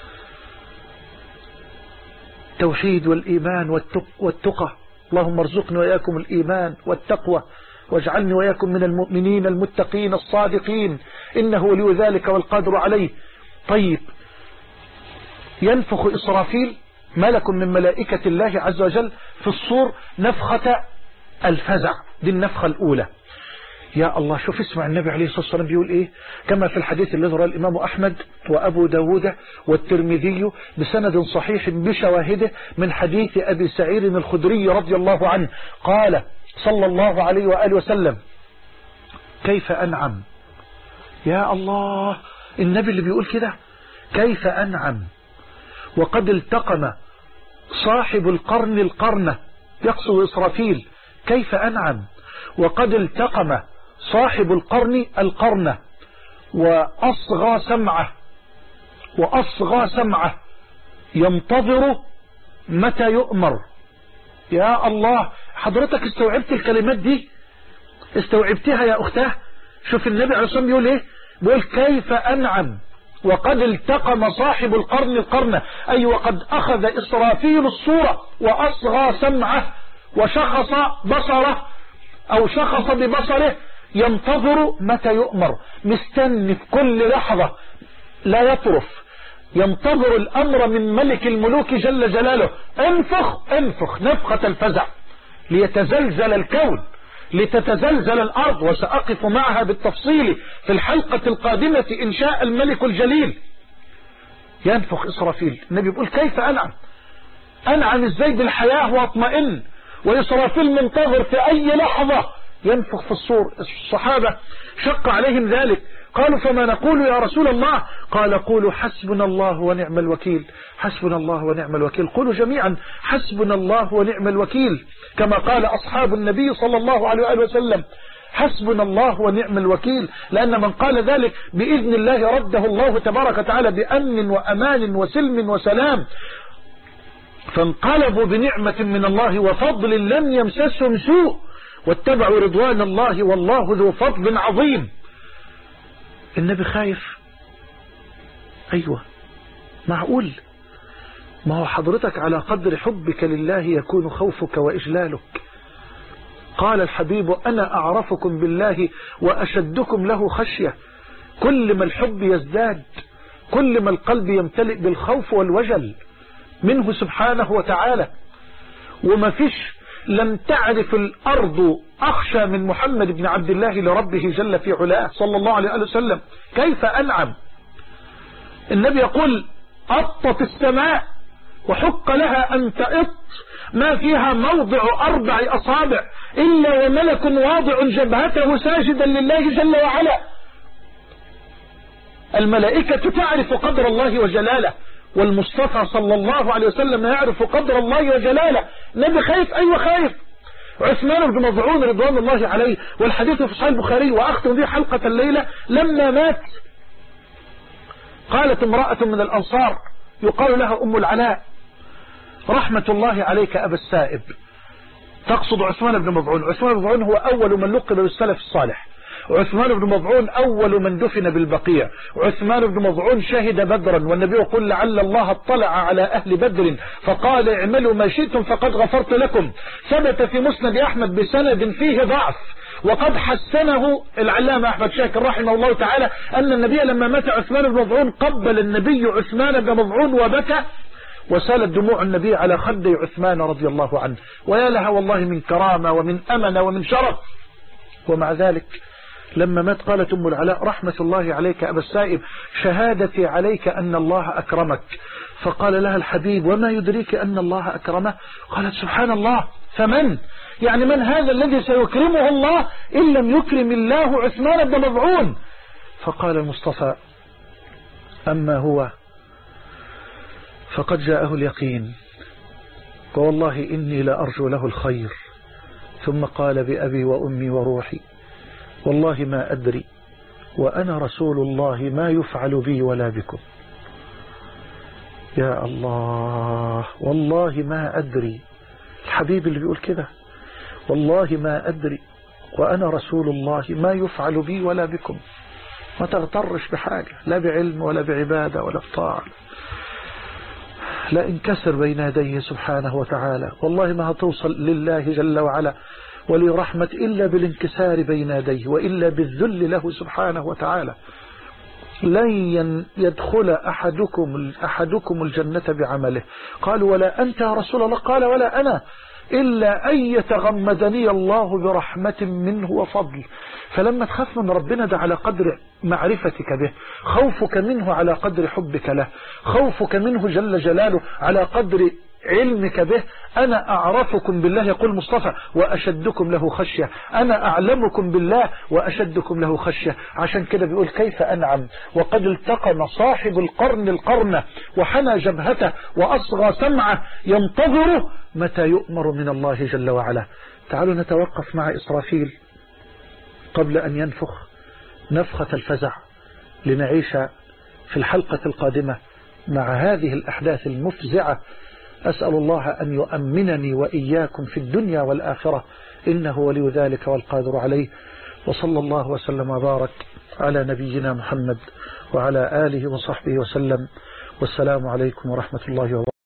توحيد والإيمان والتقى. اللهم ارزقني وإياكم الإيمان والتقوى واجعلني وإياكم من المؤمنين المتقين الصادقين، إنه ولي ذلك والقادر عليه. طيب، ينفخ إسرافيل ملك من ملائكة الله عز وجل في الصور نفخة الفزع، دي النفخة الأولى. يا الله، شوف اسمع النبي عليه الصلاة والسلام بيقول ايه كما في الحديث الذي رواه الإمام أحمد وأبو داود والترمذي بسند صحيح بشواهده من حديث أبي سعيد الخدري رضي الله عنه قال صلى الله عليه وآله وسلم: كيف أنعم. يا الله، النبي اللي بيقول كده كيف أنعم وقد التقم صاحب القرن القرنة، يقصد إسرافيل. كيف أنعم وقد التقم صاحب القرن القرنة وأصغى سمعه وأصغى سمعه ينتظر متى يؤمر. يا الله، حضرتك استوعبت الكلمات دي؟ استوعبتها يا أختاه؟ شوف النبي عليه الصلاة والسلام بيقول ايه، بيقول كيف أنعم وقد التقم صاحب القرن القرنة، أي وقد أخذ إسرافيل الصورة وأصغى سمعه وشخص بصره أو شخص ببصره ينتظر متى يؤمر، مستني في كل لحظة لا يطرف، ينتظر الأمر من ملك الملوك جل جلاله. انفخ انفخ نفخة الفزع ليتزلزل الكون، لتتزلزل الأرض، وسأقف معها بالتفصيل في الحلقة القادمة إن شاء الملك الجليل. ينفخ إسرافيل. النبي يقول كيف أنعم، أنعم إزاي بالحياة وأطمئن وإسرافيل منتظر في أي لحظة ينفخ في الصور. الصحابة شق عليهم ذلك، قالوا فما نقول يا رسول الله؟ قال قولوا حسبنا الله ونعم الوكيل، حسبنا الله ونعم الوكيل. قولوا جميعا حسبنا الله ونعم الوكيل، كما قال أصحاب النبي صلى الله عليه وآله وسلم حسبنا الله ونعم الوكيل، لأن من قال ذلك بإذن الله رده الله تبارك وتعالى بأمن وأمان وسلم وسلام. فانقلبوا بنعمة من الله وفضل لم يمسسهم سوء واتبعوا رضوان الله والله ذو فضل عظيم. النبي خايف؟ أيوة، معقول. ما هو حضرتك على قدر حبك لله يكون خوفك وإجلالك. قال الحبيب أنا أعرفكم بالله وأشدكم له خشية. كل ما الحب يزداد كل ما القلب يمتلئ بالخوف والوجل منه سبحانه وتعالى. وما فيش لم تعرف الأرض أخشى من محمد بن عبد الله لربه جل في علاه صلى الله عليه وسلم. كيف أنعم؟ النبي يقول أطت السماء وحق لها أن تأط ما فيها موضع أربع أصابع إلا وملك واضع جبهته ساجدا لله جل وعلا. الملائكة تعرف قدر الله وجلاله، والمصطفى صلى الله عليه وسلم يعرف قدر الله وجلاله. النبي خايف؟ أيوة خايف. عثمان بن مظعون رضوان الله عليه، والحديث في صحيح البخاري وأختم به حلقة الليلة، لما مات قالت امرأة من الأنصار يقال لها أم العلاء رحمة الله عليك أبا السائب، تقصد عثمان بن مظعون. عثمان بن مظعون هو أول من لقب بالسلف الصالح، عثمان بن مظعون أول من دفن بالبقيع، عثمان بن مظعون شهد بدرا، والنبي يقول لعل الله اطلع على أهل بدر فقال اعملوا ما شئتم فقد غفرت لكم. ثبت في مسند أحمد بسند فيه ضعف وقد حسنه العلامة أحمد شاكر رحمه الله تعالى أن النبي لما مات عثمان بن مظعون قبل النبي عثمان بن مظعون وبكى وسالت دموع النبي على خدي عثمان رضي الله عنه. ويا لها والله من كرامة ومن أمن ومن شرف. ومع ذلك لما مات قالت أم العلاء رحمة الله عليك أبا السائب شهادتي عليك أن الله أكرمك. فقال لها الحبيب وما يدريك أن الله أكرمه؟ قالت سبحان الله، فمن؟ يعني من هذا الذي سيكرمه الله إن لم يكرم الله عثمان بن مظعون؟ فقال المصطفى أما هو فقد جاءه اليقين والله إني لأرجو له الخير. ثم قال بأبي وأمي وروحي والله ما أدري وأنا رسول الله ما يفعل بي ولا بكم. يا الله، والله ما أدري. الحبيب اللي بيقول كده والله ما أدري وأنا رسول الله ما يفعل بي ولا بكم. ما تغترش بحاجة، لا بعلم ولا بعبادة ولا بطاعة، لا انكسر بين يديه سبحانه وتعالى. والله ما هتوصل لله جل وعلا ولرحمة إلا بالانكسار بين يديه وإلا بالذل له سبحانه وتعالى. لن يدخل أحدكم أحدكم الجنة بعمله. قالوا ولا أنت يا رسول الله؟ قال ولا أنا إلا أن يتغمدني الله برحمة منه وفضل. فلما تخاف من ربنا ده على قدر معرفتك به، خوفك منه على قدر حبك له، خوفك منه جل جلاله على قدر علمك به. أنا أعرفكم بالله يقول مصطفى وأشدكم له خشية، أنا أعلمكم بالله وأشدكم له خشية. عشان كده بيقول كيف أنعم وقد التقم صاحب القرن القرن وحنى جبهته وأصغى سمعه ينتظره متى يؤمر من الله جل وعلا. تعالوا نتوقف مع إسرافيل قبل أن ينفخ نفخة الفزع لنعيش في الحلقة القادمة مع هذه الأحداث المفزعة. أسأل الله أن يؤمنني وإياكم في الدنيا والآخرة إنه ولي ذلك والقادر عليه. وصلى الله وسلم وبارك على نبينا محمد وعلى آله وصحبه وسلم. والسلام عليكم ورحمة الله وبركاته.